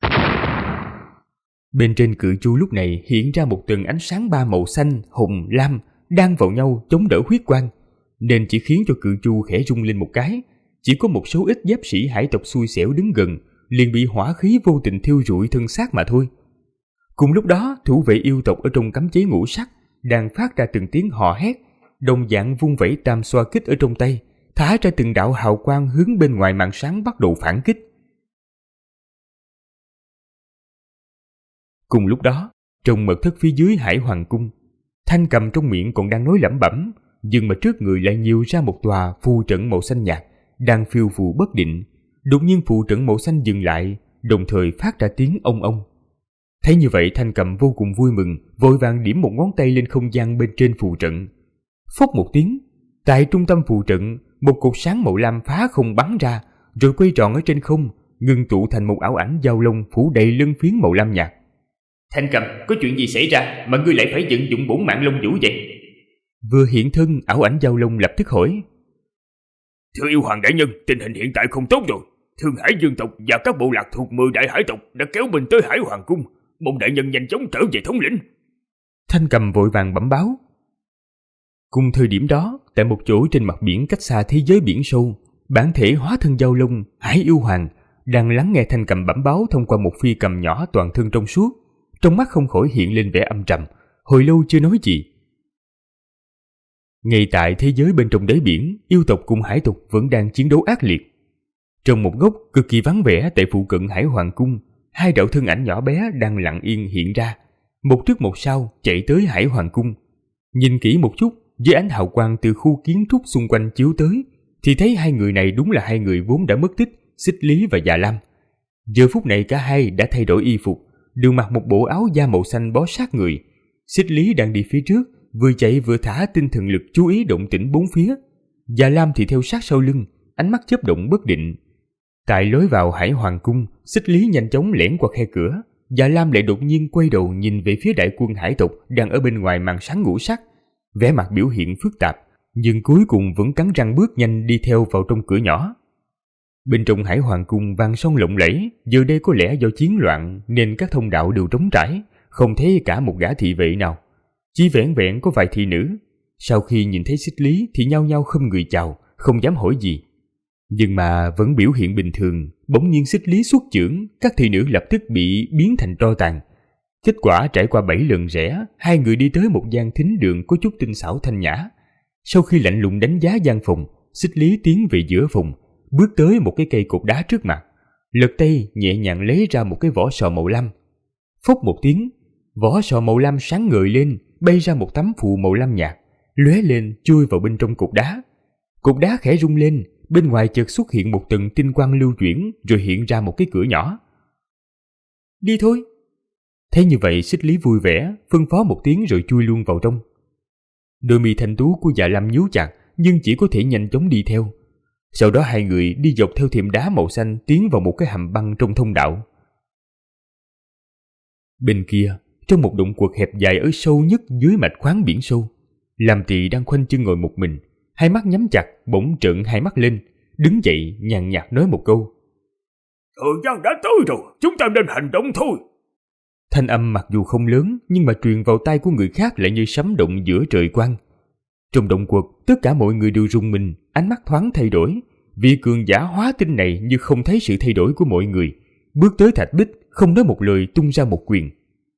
Bên trên cự chu lúc này hiện ra một tầng ánh sáng 3 màu xanh, hồng, lam, đan vào nhau chống đỡ huyết quang, nên chỉ khiến cho cự chu khẽ rung lên một cái. Chỉ có một số ít giáp sĩ hải tộc xui xẻo đứng gần, liền bị hỏa khí vô tình thiêu rụi thân xác mà thôi. Cùng lúc đó, thủ vệ yêu tộc ở trong cấm chế ngũ sắc đang phát ra từng tiếng hò hét, đồng dạng vung vẩy tam xoa kích ở trong tay, thả ra từng đạo hào quang hướng bên ngoài màn sáng bắt đầu phản kích. Cùng lúc đó, trong mật thất phía dưới Hải Hoàng cung, Thanh Cầm trong miệng còn đang nói lẩm bẩm, nhưng mà trước người lại nhiều ra một tòa phù trận màu xanh nhạt đang phiêu phù bất định. Đột nhiên phù trận màu xanh dừng lại, đồng thời phát ra tiếng ông ông. Thấy như vậy, Thanh Cầm vô cùng vui mừng, vội vàng điểm một ngón tay lên không gian bên trên phù trận. Phốc một tiếng, tại trung tâm phù trận, một cột sáng màu lam phá không bắn ra, rồi quay tròn ở trên không, ngưng tụ thành một ảo ảnh dao lông phủ đầy lân phiến màu lam nhạt. Thanh Cầm, có chuyện gì xảy ra mà ngươi lại phải vận dụng bổn mạng lông vũ vậy? Vừa hiện thân, ảo ảnh dao lông lập tức hỏi. Thưa yêu hoàng đại nhân, tình hình hiện tại không tốt rồi. Thương Hải Dương tộc và các bộ lạc thuộc 10 đại hải tộc đã kéo mình tới Hải Hoàng cung. Mong đại nhân nhanh chóng trở về thống lĩnh. Thanh Cầm vội vàng bẩm báo. Cùng thời điểm đó, tại một chỗ trên mặt biển cách xa thế giới biển sâu, bản thể hóa thân dao lông Hải Yêu Hoàng đang lắng nghe Thanh Cầm bẩm báo thông qua một phi cầm nhỏ toàn thân trong suốt, trong mắt không khỏi hiện lên vẻ âm trầm, hồi lâu chưa nói gì. Ngay tại thế giới bên trong đáy biển, yêu tộc cùng hải tộc vẫn đang chiến đấu ác liệt. Trong một góc cực kỳ vắng vẻ tại phụ cận Hải Hoàng cung, hai đạo thân ảnh nhỏ bé đang lặng yên hiện ra, một trước một sau chạy tới Hải Hoàng cung. Nhìn kỹ một chút, dưới ánh hào quang từ khu kiến trúc xung quanh chiếu tới, thì thấy hai người này đúng là hai người vốn đã mất tích, Xích Lý và Dạ Lam. Giờ phút này cả hai đã thay đổi y phục, đều mặc một bộ áo da màu xanh bó sát người. Xích Lý đang đi phía trước, vừa chạy vừa thả tinh thần lực chú ý động tĩnh bốn phía. Dạ Lam thì theo sát sau lưng, ánh mắt chớp động bất định. Tại lối vào Hải Hoàng cung, Xích Lý nhanh chóng lẻn qua khe cửa. Dạ Lam lại đột nhiên quay đầu nhìn về phía đại quân hải tộc đang ở bên ngoài màn sáng ngũ sắc, vẻ mặt biểu hiện phức tạp, nhưng cuối cùng vẫn cắn răng bước nhanh đi theo vào trong cửa nhỏ. Bên trong Hải Hoàng cung vàng son lộng lẫy, giờ đây có lẽ do chiến loạn nên các thông đạo đều trống trải, không thấy cả một gã thị vệ nào, chỉ vẻn vẹn có vài thị nữ. Sau khi nhìn thấy Xích Lý thì nhao nhao khom người chào, không dám hỏi gì. Nhưng mà vẫn biểu hiện bình thường, bỗng nhiên Xích Lý xuất chưởng, các thị nữ lập tức bị biến thành tro tàn. Kết quả trải qua 7 lần rẽ, hai người đi tới một gian thính đường có chút tinh xảo thanh nhã. Sau khi lạnh lùng đánh giá gian phòng, Xích Lý tiến về giữa phòng, bước tới một cái cây cột đá trước mặt, lật tay nhẹ nhàng lấy ra một cái vỏ sò màu lam. Phốc một tiếng, vỏ sò màu lam sáng ngời lên, bay ra một tấm phù màu lam nhạt, lóe lên chui vào bên trong cột đá. Cột đá khẽ rung lên, bên ngoài chợt xuất hiện một tầng tinh quang lưu chuyển, rồi hiện ra một cái cửa nhỏ. Đi thôi. Thấy như vậy, Xích Lý vui vẻ, phân phó một tiếng rồi chui luôn vào trong. Đôi mi thanh tú của Dạ Lam nhíu chặt, nhưng chỉ có thể nhanh chóng đi theo. Sau đó hai người đi dọc theo thềm đá màu xanh tiến vào một cái hầm băng trong thông đạo. Bên kia, trong một động quật hẹp dài ở sâu nhất dưới mạch khoáng biển sâu, Lam Tỳ đang khoanh chân ngồi một mình, hai mắt nhắm chặt, bỗng trợn hai mắt lên, đứng dậy nhàn nhạt nói một câu. Thời gian đã tới rồi, chúng ta nên hành động thôi. Thanh âm mặc dù không lớn, nhưng mà truyền vào tai của người khác lại như sấm động giữa trời quang. Trong động quật, tất cả mọi người đều rùng mình, ánh mắt thoáng thay đổi. Vị cường giả hóa tinh này như không thấy sự thay đổi của mọi người, bước tới thạch bích, không nói một lời tung ra một quyền.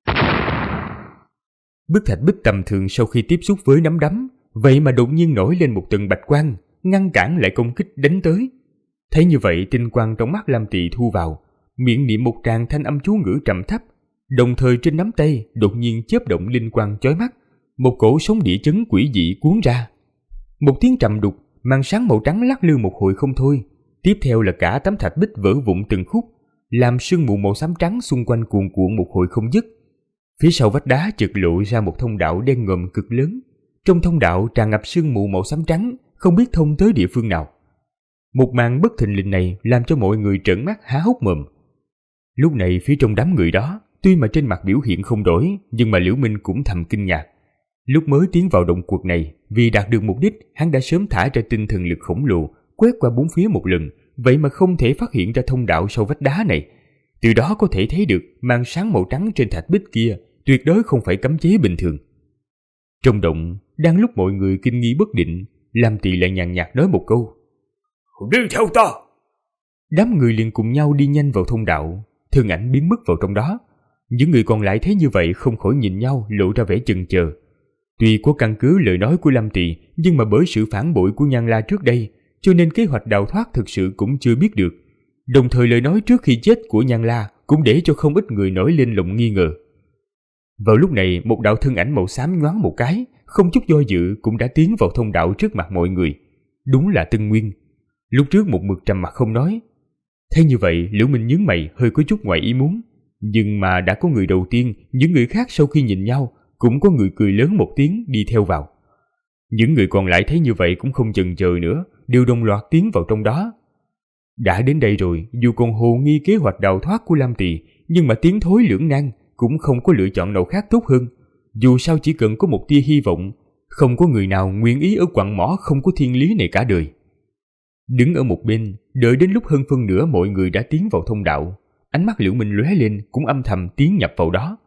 Bức thạch bích tầm thường sau khi tiếp xúc với nắm đấm, vậy mà đột nhiên nổi lên một tầng bạch quang, ngăn cản lại công kích đánh tới. Thấy như vậy, tinh quang trong mắt Lam Tỳ thu vào, miệng niệm một tràng thanh âm chú ngữ trầm thấp, đồng thời trên nắm tay đột nhiên chớp động linh quang chói mắt, một cổ sóng địa chấn quỷ dị cuốn ra. Một tiếng trầm đục, màn sáng màu trắng lắc lư một hồi không thôi, tiếp theo là cả tấm thạch bích vỡ vụn từng khúc, làm sương mù màu xám trắng xung quanh cuồn cuộn một hồi không dứt. Phía sau vách đá chợt lộ ra một thông đạo đen ngòm cực lớn, trong thông đạo tràn ngập sương mù màu xám trắng, không biết thông tới địa phương nào. Một màn bất thình lình này làm cho mọi người trợn mắt há hốc mồm. Lúc này phía trong đám người đó, tuy mà trên mặt biểu hiện không đổi, nhưng mà Liễu Minh cũng thầm kinh ngạc. Lúc mới tiến vào động quật này, vì đạt được mục đích, hắn đã sớm thả ra tinh thần lực khổng lồ, quét qua bốn phía một lần, vậy mà không thể phát hiện ra thông đạo sau vách đá này. Từ đó có thể thấy được màn sáng màu trắng trên thạch bích kia tuyệt đối không phải cấm chế bình thường. Trong động, đang lúc mọi người kinh nghi bất định, Lam Tỳ lại nhàn nhạt nói một câu. Đi theo ta! Đám người liền cùng nhau đi nhanh vào thông đạo, thân ảnh biến mất vào trong đó. Những người còn lại thấy như vậy không khỏi nhìn nhau lộ ra vẻ chần chờ. Tuy có căn cứ lời nói của Lâm Tỳ, nhưng mà bởi sự phản bội của Nhan La trước đây, cho nên kế hoạch đào thoát thực sự cũng chưa biết được. Đồng thời lời nói trước khi chết của Nhan La cũng để cho không ít người nổi lên lòng nghi ngờ. Vào lúc này, một đạo thân ảnh màu xám nhoáng một cái, không chút do dự cũng đã tiến vào thông đạo trước mặt mọi người. Đúng là Tân Nguyên. Lúc trước một mực trầm mặt không nói. Thấy như vậy, Liễu Minh nhướng mày hơi có chút ngoài ý muốn. Nhưng mà đã có người đầu tiên, những người khác sau khi nhìn nhau, cũng có người cười lớn một tiếng đi theo vào. Những người còn lại thấy như vậy cũng không chần chờ nữa, đều đồng loạt tiến vào trong đó. Đã đến đây rồi, dù còn hồ nghi kế hoạch đào thoát của Lam Tỳ, nhưng mà tiến thối lưỡng nan, cũng không có lựa chọn nào khác tốt hơn. Dù sao chỉ cần có một tia hy vọng, không có người nào nguyện ý ở quặng mỏ không có thiên lý này cả đời. Đứng ở một bên, đợi đến lúc hơn phân nửa mọi người đã tiến vào thông đạo, ánh mắt Liễu Minh lóe lên cũng âm thầm tiến nhập vào đó.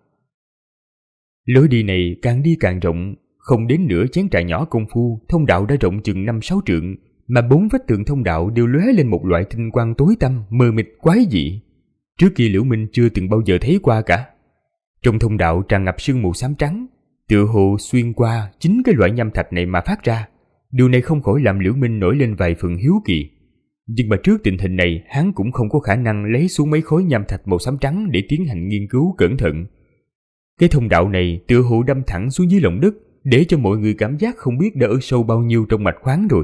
Lối đi này càng đi càng rộng, không đến nửa chén trà nhỏ công phu, thông đạo đã rộng chừng 5-6 trượng, mà 4 vách tường thông đạo đều lóe lên một loại tinh quang tối tăm, mờ mịt quái dị. Trước kia Liễu Minh chưa từng bao giờ thấy qua cả. Trong thông đạo tràn ngập sương mù xám trắng, tựa hồ xuyên qua chính cái loại nham thạch này mà phát ra. Điều này không khỏi làm Liễu Minh nổi lên vài phần hiếu kỳ. Nhưng mà trước tình hình này, hắn cũng không có khả năng lấy xuống mấy khối nham thạch màu xám trắng để tiến hành nghiên cứu cẩn thận. Cái thông đạo này tựa hồ đâm thẳng xuống dưới lòng đất, để cho mọi người cảm giác không biết đã ở sâu bao nhiêu trong mạch khoáng rồi.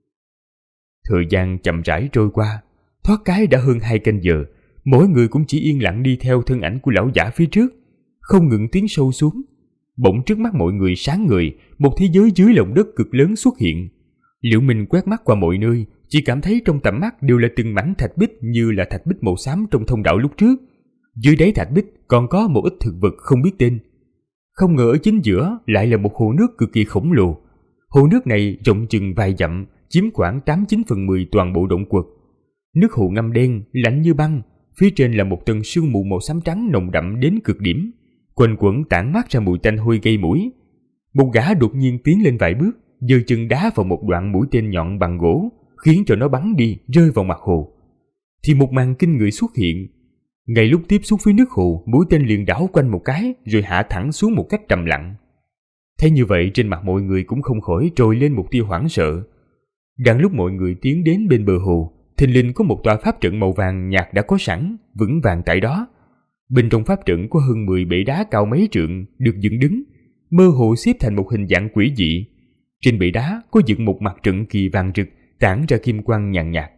Thời gian chậm rãi trôi qua, thoát cái đã hơn 2 canh giờ, mỗi người cũng chỉ yên lặng đi theo thân ảnh của lão giả phía trước, không ngừng tiến sâu xuống. Bỗng trước mắt mọi người sáng ngời, một thế giới dưới lòng đất cực lớn xuất hiện. Liễu Minh quét mắt qua mọi nơi, chỉ cảm thấy trong tầm mắt đều là từng mảnh thạch bích như là thạch bích màu xám trong thông đạo lúc trước. Dưới đáy thạch bích còn có một ít thực vật không biết tên. Không ngờ ở chính giữa lại là một hồ nước cực kỳ khổng lồ. Hồ nước này rộng chừng vài dặm, chiếm khoảng 89/10 toàn bộ động quật. Nước hồ ngăm đen, lạnh như băng, phía trên là một tầng sương mù màu xám trắng nồng đậm đến cực điểm, quanh quẩn tản mát ra mùi tanh hôi gây mũi. Một gã đột nhiên tiến lên vài bước, giơ chân đá vào một đoạn mũi tên nhọn bằng gỗ, khiến cho nó bắn đi, rơi vào mặt hồ. Thì một màn kinh người xuất hiện. Ngay lúc tiếp xúc với nước hồ, mũi tên liền đảo quanh một cái, rồi hạ thẳng xuống một cách trầm lặng. Thế như vậy, trên mặt mọi người cũng không khỏi trồi lên một tia hoảng sợ. Đang lúc mọi người tiến đến bên bờ hồ, thình lình có một tòa pháp trận màu vàng nhạt đã có sẵn, vững vàng tại đó. Bên trong pháp trận có hơn 10 bệ đá cao mấy trượng được dựng đứng, mơ hồ xếp thành một hình dạng quỷ dị. Trên bệ đá có dựng một mặt trận kỳ vàng rực, tản ra kim quang nhàn nhạt.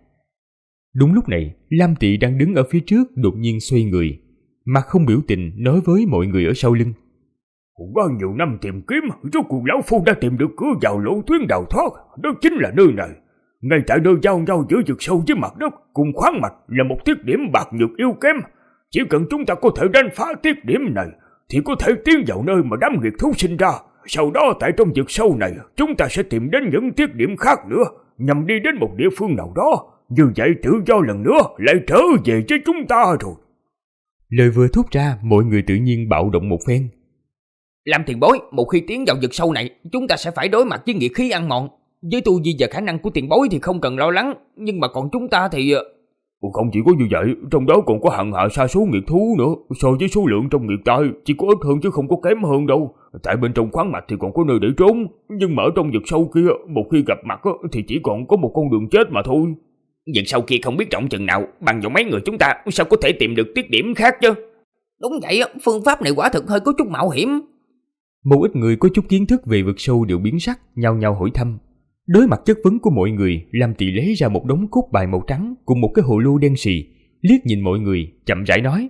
Đúng lúc này, Lam Tị đang đứng ở phía trước đột nhiên xoay người, mặt không biểu tình nói với mọi người ở sau lưng. Bao nhiêu năm tìm kiếm, rốt cuộc lão phu đã tìm được cửa vào lỗ tuyến đào thoát, đó chính là nơi này. Ngay tại nơi giao nhau giữa vực sâu với mặt đất cùng khoáng mạch là một tiết điểm bạc nhược yếu kém. Chỉ cần chúng ta có thể đánh phá tiết điểm này, thì có thể tiến vào nơi mà đám nghiệt thú sinh ra. Sau đó tại trong vực sâu này, chúng ta sẽ tìm đến những tiết điểm khác nữa, nhằm đi đến một địa phương nào đó. Như vậy tự do lần nữa lại trở về với chúng ta rồi. Lời vừa thốt ra, mọi người tự nhiên bạo động một phen. Làm tiền bối, một khi tiến vào vực sâu này, chúng ta sẽ phải đối mặt với nghiệt khí ăn mòn. Với tu vi và khả năng của tiền bối thì không cần lo lắng, nhưng mà còn chúng ta thì... Không chỉ có như vậy, trong đó còn có hàng hạ sa số nghiệt thú nữa. So với số lượng trong nghiệt tai, chỉ có ít hơn chứ không có kém hơn đâu. Tại bên trong khoáng mạch thì còn có nơi để trốn, nhưng mà ở trong vực sâu kia, một khi gặp mặt thì chỉ còn có một con đường chết mà thôi. Vực sâu kia không biết rộng chừng nào, bằng vào mấy người chúng ta sao có thể tìm được tiết điểm khác chứ? Đúng vậy, phương pháp này quả thực hơi có chút mạo hiểm. Một ít người có chút kiến thức về vực sâu đều biến sắc, nhao nhao hỏi thăm. Đối mặt chất vấn của mọi người, Lam Tị lấy ra một đống cốt bài màu trắng cùng một cái hồ lô đen xì, liếc nhìn mọi người, chậm rãi nói.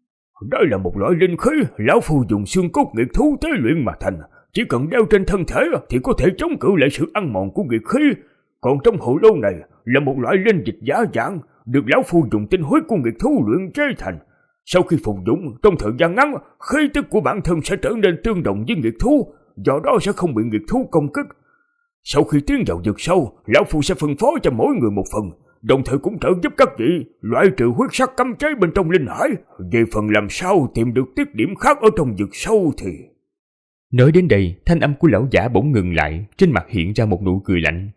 Đây là một loại linh khí, lão phu dùng xương cốt nghiệt thú tế luyện mà thành. Chỉ cần đeo trên thân thể thì có thể chống cự lại sự ăn mòn của nghiệt khí. Còn trong hồ lô này là một loại linh dịch giả dạng, được lão phu dùng tinh huyết của nghiệt thú luyện chế thành. Sau khi phục dụng, trong thời gian ngắn, khí tức của bản thân sẽ trở nên tương đồng với nghiệt thú, do đó sẽ không bị nghiệt thú công kích. Sau khi tiến vào vực sâu, lão phu sẽ phân phối cho mỗi người một phần, đồng thời cũng trợ giúp các vị loại trừ huyết sắc cấm chế bên trong linh hải. Về phần làm sao tìm được tiết điểm khác ở trong vực sâu thì... Nói đến đây, thanh âm của lão giả bỗng ngừng lại, trên mặt hiện ra một nụ cười lạnh.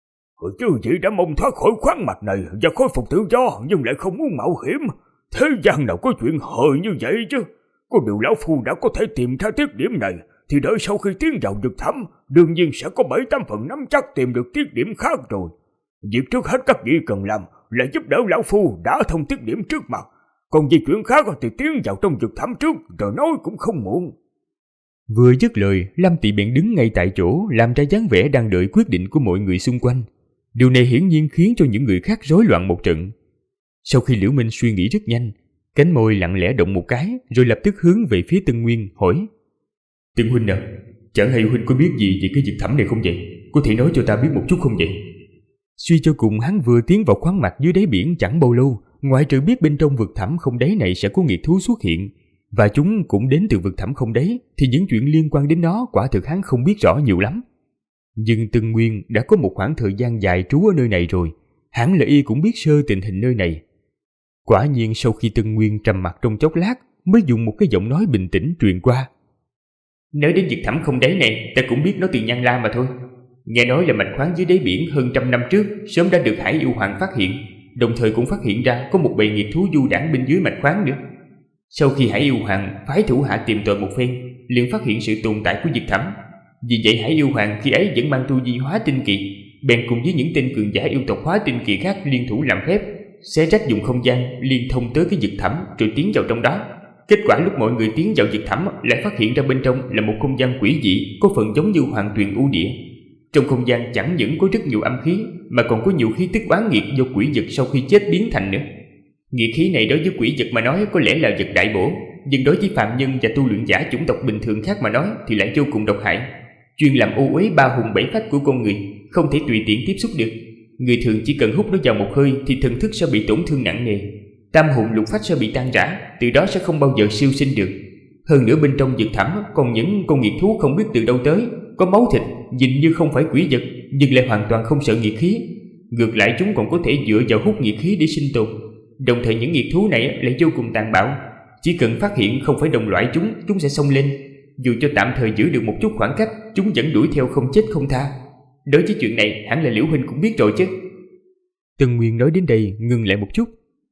Chứ chị đã mong thoát khỏi khoáng mạch này và khôi phục tự do, nhưng lại không muốn mạo hiểm. Thế gian nào có chuyện hời như vậy chứ? Có điều lão phu đã có thể tìm ra tiết điểm này, thì đợi sau khi tiến vào vực thẳm, đương nhiên sẽ có 7-8 phần nắm chắc tìm được tiết điểm khác rồi. Việc trước hết các vị cần làm là giúp đỡ lão phu đã thông tiết điểm trước mặt, còn về chuyện khác thì tiến vào trong vực thẳm trước rồi nói cũng không muộn. Vừa dứt lời, Lâm Tị bèn đứng ngay tại chỗ, làm ra dáng vẻ đang đợi quyết định của mọi người xung quanh. Điều này hiển nhiên khiến cho những người khác rối loạn một trận. Sau khi Liễu Minh suy nghĩ rất nhanh, cánh môi lặng lẽ động một cái, rồi lập tức hướng về phía Tân Nguyên hỏi: Tân huynh à, chẳng hay huynh có biết gì về cái vực thẳm này không vậy? Có thể nói cho ta biết một chút không vậy? Suy cho cùng hắn vừa tiến vào khoáng mạch dưới đáy biển chẳng bao lâu, ngoại trừ biết bên trong vực thẳm không đáy này sẽ có nghiệt thú xuất hiện, và chúng cũng đến từ vực thẳm không đáy, thì những chuyện liên quan đến nó quả thực hắn không biết rõ nhiều lắm. Nhưng Tân Nguyên đã có một khoảng thời gian dài trú ở nơi này rồi, hẳn là y cũng biết sơ tình hình nơi này. Quả nhiên sau khi Tân Nguyên trầm mặc trong chốc lát, mới dùng một cái giọng nói bình tĩnh truyền qua: Nói đến vực thẳm không đáy này, ta cũng biết nó từ Nhan La mà thôi. Nghe nói là mạch khoáng dưới đáy biển hơn 100 năm trước sớm đã được Hải Yêu Hoàng phát hiện, đồng thời cũng phát hiện ra có một bầy nghiệt thú du đãng bên dưới mạch khoáng nữa. Sau khi Hải Yêu Hoàng phái thủ hạ tìm tòi một phen, liền phát hiện sự tồn tại của vực thẳm. Vì vậy Hải Yêu Hoàng khi ấy vẫn mang tu vi hóa tinh kỳ, bèn cùng với những tên cường giả yêu tộc hóa tinh kỳ khác liên thủ làm phép, xé rách dùng không gian liên thông tới cái vực thẳm rồi tiến vào trong đó. Kết quả lúc mọi người tiến vào vực thẳm lại phát hiện ra bên trong là một không gian quỷ dị, có phần giống như Hoàng Tuyền U Địa. Trong không gian chẳng những có rất nhiều âm khí, mà còn có nhiều khí tức oán nghiệt do quỷ vật sau khi chết biến thành nữa. Nghiệt khí này đối với quỷ vật mà nói có lẽ là vật đại bổ, nhưng đối với phàm nhân và tu luyện giả chủng tộc bình thường khác mà nói thì lại vô cùng độc hại, chuyên làm ô uế ba hùng bảy phách của con người, không thể tùy tiện tiếp xúc được. Người thường chỉ cần hút nó vào một hơi thì thần thức sẽ bị tổn thương nặng nề, tam hồn lục phách sẽ bị tan rã, từ đó sẽ không bao giờ siêu sinh được. Hơn nữa bên trong vực thẳm còn những con nghiệt thú không biết từ đâu tới, có máu thịt, nhìn như không phải quỷ vật nhưng lại hoàn toàn không sợ nghiệt khí. Ngược lại chúng còn có thể dựa vào hút nghiệt khí để sinh tồn. Đồng thời những nghiệt thú này lại vô cùng tàn bạo, chỉ cần phát hiện không phải đồng loại chúng sẽ xông lên. Dù cho tạm thời giữ được một chút khoảng cách, chúng vẫn đuổi theo không chết không tha. Đối với chuyện này hẳn là Liễu huynh cũng biết rồi chứ. Tân Nguyên nói đến đây ngừng lại một chút.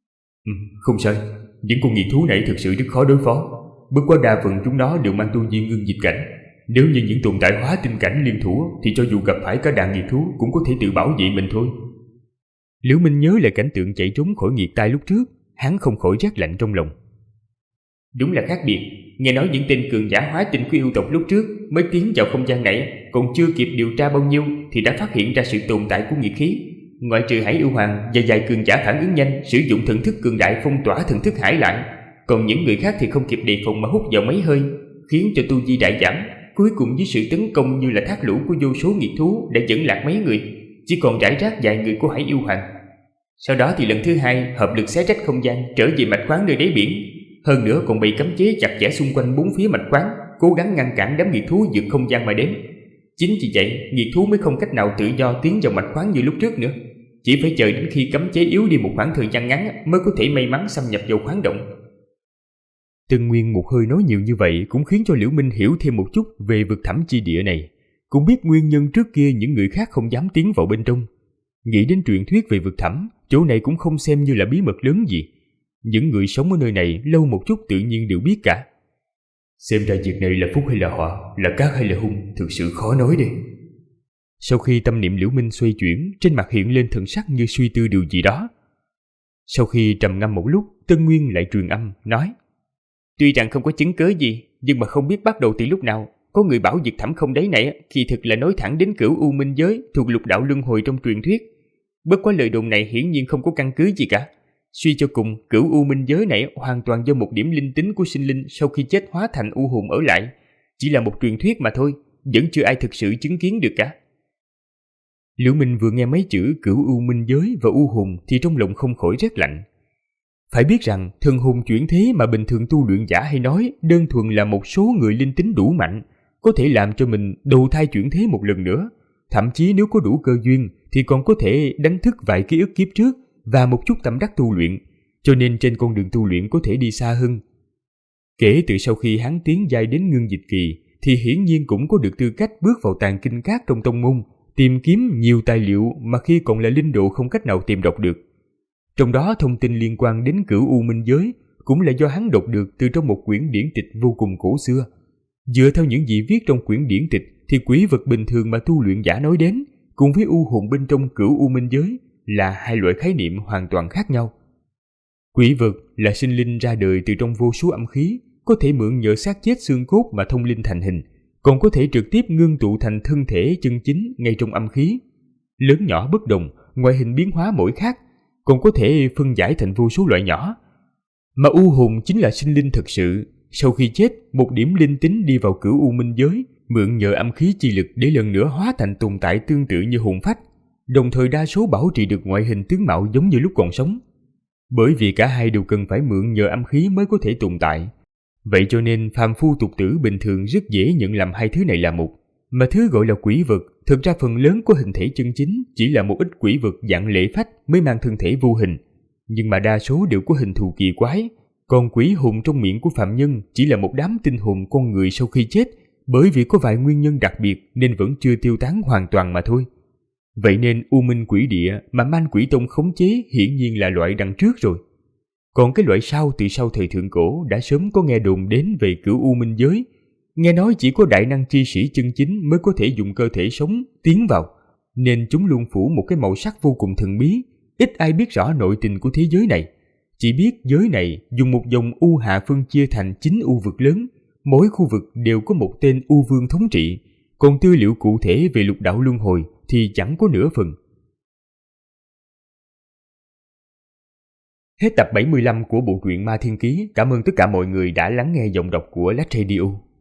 Không sai, những con nghiệt thú này thực sự rất khó đối phó. Bất quá đa phần chúng nó đều mang tu vi ngưng dịch cảnh. Nếu như những tồn tại hóa tinh cảnh liên thủ thì cho dù gặp phải cả đàn nghiệt thú cũng có thể tự bảo vệ mình thôi. Liễu Minh nhớ lại cảnh tượng chạy trốn khỏi nghiệt tai lúc trước, hắn không khỏi rét lạnh trong lòng. Đúng là khác biệt. Nghe nói những tên cường giả hóa tinh của yêu tộc lúc trước mới tiến vào không gian này, còn chưa kịp điều tra bao nhiêu thì đã phát hiện ra sự tồn tại của nghiệt khí. Ngoại trừ Hải Yêu Hoàng và vài cường giả phản ứng nhanh sử dụng thần thức cường đại phong tỏa thần thức hải lại, còn những người khác thì không kịp đề phòng mà hút vào mấy hơi, khiến cho tu vi đại giảm. Cuối cùng với sự tấn công như là thác lũ của vô số nghiệt thú đã dẫn lạc mấy người, chỉ còn rải rác vài người của Hải Yêu Hoàng. Sau đó thì lần thứ hai hợp lực xé rách không gian trở về mạch khoáng nơi đáy biển, hơn nữa còn bị cấm chế chặt chẽ xung quanh bốn phía mạch khoáng, cố gắng ngăn cản đám nghiệt thú vượt không gian mà đến. Chính vì vậy nghiệt thú mới không cách nào tự do tiến vào mạch khoáng như lúc trước nữa, chỉ phải chờ đến khi cấm chế yếu đi một khoảng thời gian ngắn mới có thể may mắn xâm nhập vào khoáng động. Tân Nguyên một hơi nói nhiều như vậy cũng khiến cho Liễu Minh hiểu thêm một chút về vực thẳm chi địa này, cũng biết nguyên nhân trước kia những người khác không dám tiến vào bên trong. Nghĩ đến truyền thuyết về vực thẳm, chỗ này cũng không xem như là bí mật lớn gì. Những người sống ở nơi này lâu một chút tự nhiên đều biết cả. Xem ra việc này là phúc hay là họa, là cát hay là hung, thực sự khó nói đi. Sau khi tâm niệm Liễu Minh xoay chuyển, trên mặt hiện lên thần sắc như suy tư điều gì đó. Sau khi trầm ngâm một lúc, Tân Nguyên lại truyền âm, nói: Tuy rằng không có chứng cớ gì, nhưng mà không biết bắt đầu từ lúc nào, có người bảo vực thẳm không đáy này kỳ thực là nối thẳng đến Cửu U Minh Giới thuộc lục đạo luân hồi trong truyền thuyết. Bất quá lời đồn này hiển nhiên không có căn cứ gì cả. Suy cho cùng, Cửu U Minh Giới này hoàn toàn do một điểm linh tính của sinh linh sau khi chết hóa thành u hồn ở lại, chỉ là một truyền thuyết mà thôi, vẫn chưa ai thực sự chứng kiến được cả. Liễu Minh vừa nghe mấy chữ Cửu U Minh Giới và u hồn thì trong lòng không khỏi rét lạnh. Phải biết rằng thần hồn chuyển thế mà bình thường tu luyện giả hay nói đơn thuần là một số người linh tính đủ mạnh, có thể làm cho mình đầu thai chuyển thế một lần nữa. Thậm chí nếu có đủ cơ duyên thì còn có thể đánh thức vài ký ức kiếp trước và một chút tâm đắc tu luyện, cho nên trên con đường tu luyện có thể đi xa hơn. Kể từ sau khi hắn tiến giai đến ngưng dịch kỳ thì hiển nhiên cũng có được tư cách bước vào tàng kinh các trong tông môn, tìm kiếm nhiều tài liệu mà khi còn là linh độ không cách nào tìm đọc được. Trong đó thông tin liên quan đến Cửu U Minh Giới cũng là do hắn đọc được từ trong một quyển điển tịch vô cùng cổ xưa. Dựa theo những gì viết trong quyển điển tịch thì quỷ vật bình thường mà tu luyện giả nói đến cùng với u hồn bên trong cửu u minh giới là hai loại khái niệm hoàn toàn khác nhau. Quỷ vật là sinh linh ra đời từ trong vô số âm khí, có thể mượn nhờ xác chết xương cốt mà thông linh thành hình, còn có thể trực tiếp ngưng tụ thành thân thể chân chính ngay trong âm khí. Lớn nhỏ bất đồng, ngoại hình biến hóa mỗi khác, còn có thể phân giải thành vô số loại nhỏ. Mà u hồn chính là sinh linh thực sự, sau khi chết, một điểm linh tính đi vào cửu u minh giới, mượn nhờ âm khí chi lực để lần nữa hóa thành tồn tại tương tự như hồn phách, đồng thời đa số bảo trì được ngoại hình tướng mạo giống như lúc còn sống. Bởi vì cả hai đều cần phải mượn nhờ âm khí mới có thể tồn tại. Vậy cho nên phàm phu tục tử bình thường rất dễ nhận lầm hai thứ này là một. Mà thứ gọi là quỷ vật, thực ra phần lớn có hình thể chân chính chỉ là một ít quỷ vật dạng lệ phách mới mang thân thể vô hình. Nhưng mà đa số đều có hình thù kỳ quái. Còn quỷ hồn trong miệng của phạm nhân chỉ là một đám tinh hồn con người sau khi chết, bởi vì có vài nguyên nhân đặc biệt nên vẫn chưa tiêu tán hoàn toàn mà thôi. Vậy nên U Minh Quỷ Địa mà Man Quỷ Tông khống chế hiển nhiên là loại đằng trước rồi. Còn cái loại sau từ sau thời thượng cổ đã sớm có nghe đồn đến về cửu U Minh giới. Nghe nói chỉ có đại năng chi sĩ chân chính mới có thể dùng cơ thể sống tiến vào, nên chúng luôn phủ một cái màu sắc vô cùng thần bí, ít ai biết rõ nội tình của thế giới này. Chỉ biết giới này dùng một dòng U Hạ phân chia thành 9 U vực lớn, mỗi khu vực đều có một tên U Vương thống trị, còn tư liệu cụ thể về lục đạo luân hồi thì chẳng có nửa phần. Hết tập 75 của bộ truyện Ma Thiên Ký. Cảm ơn tất cả mọi người đã lắng nghe giọng đọc của Lách Radio.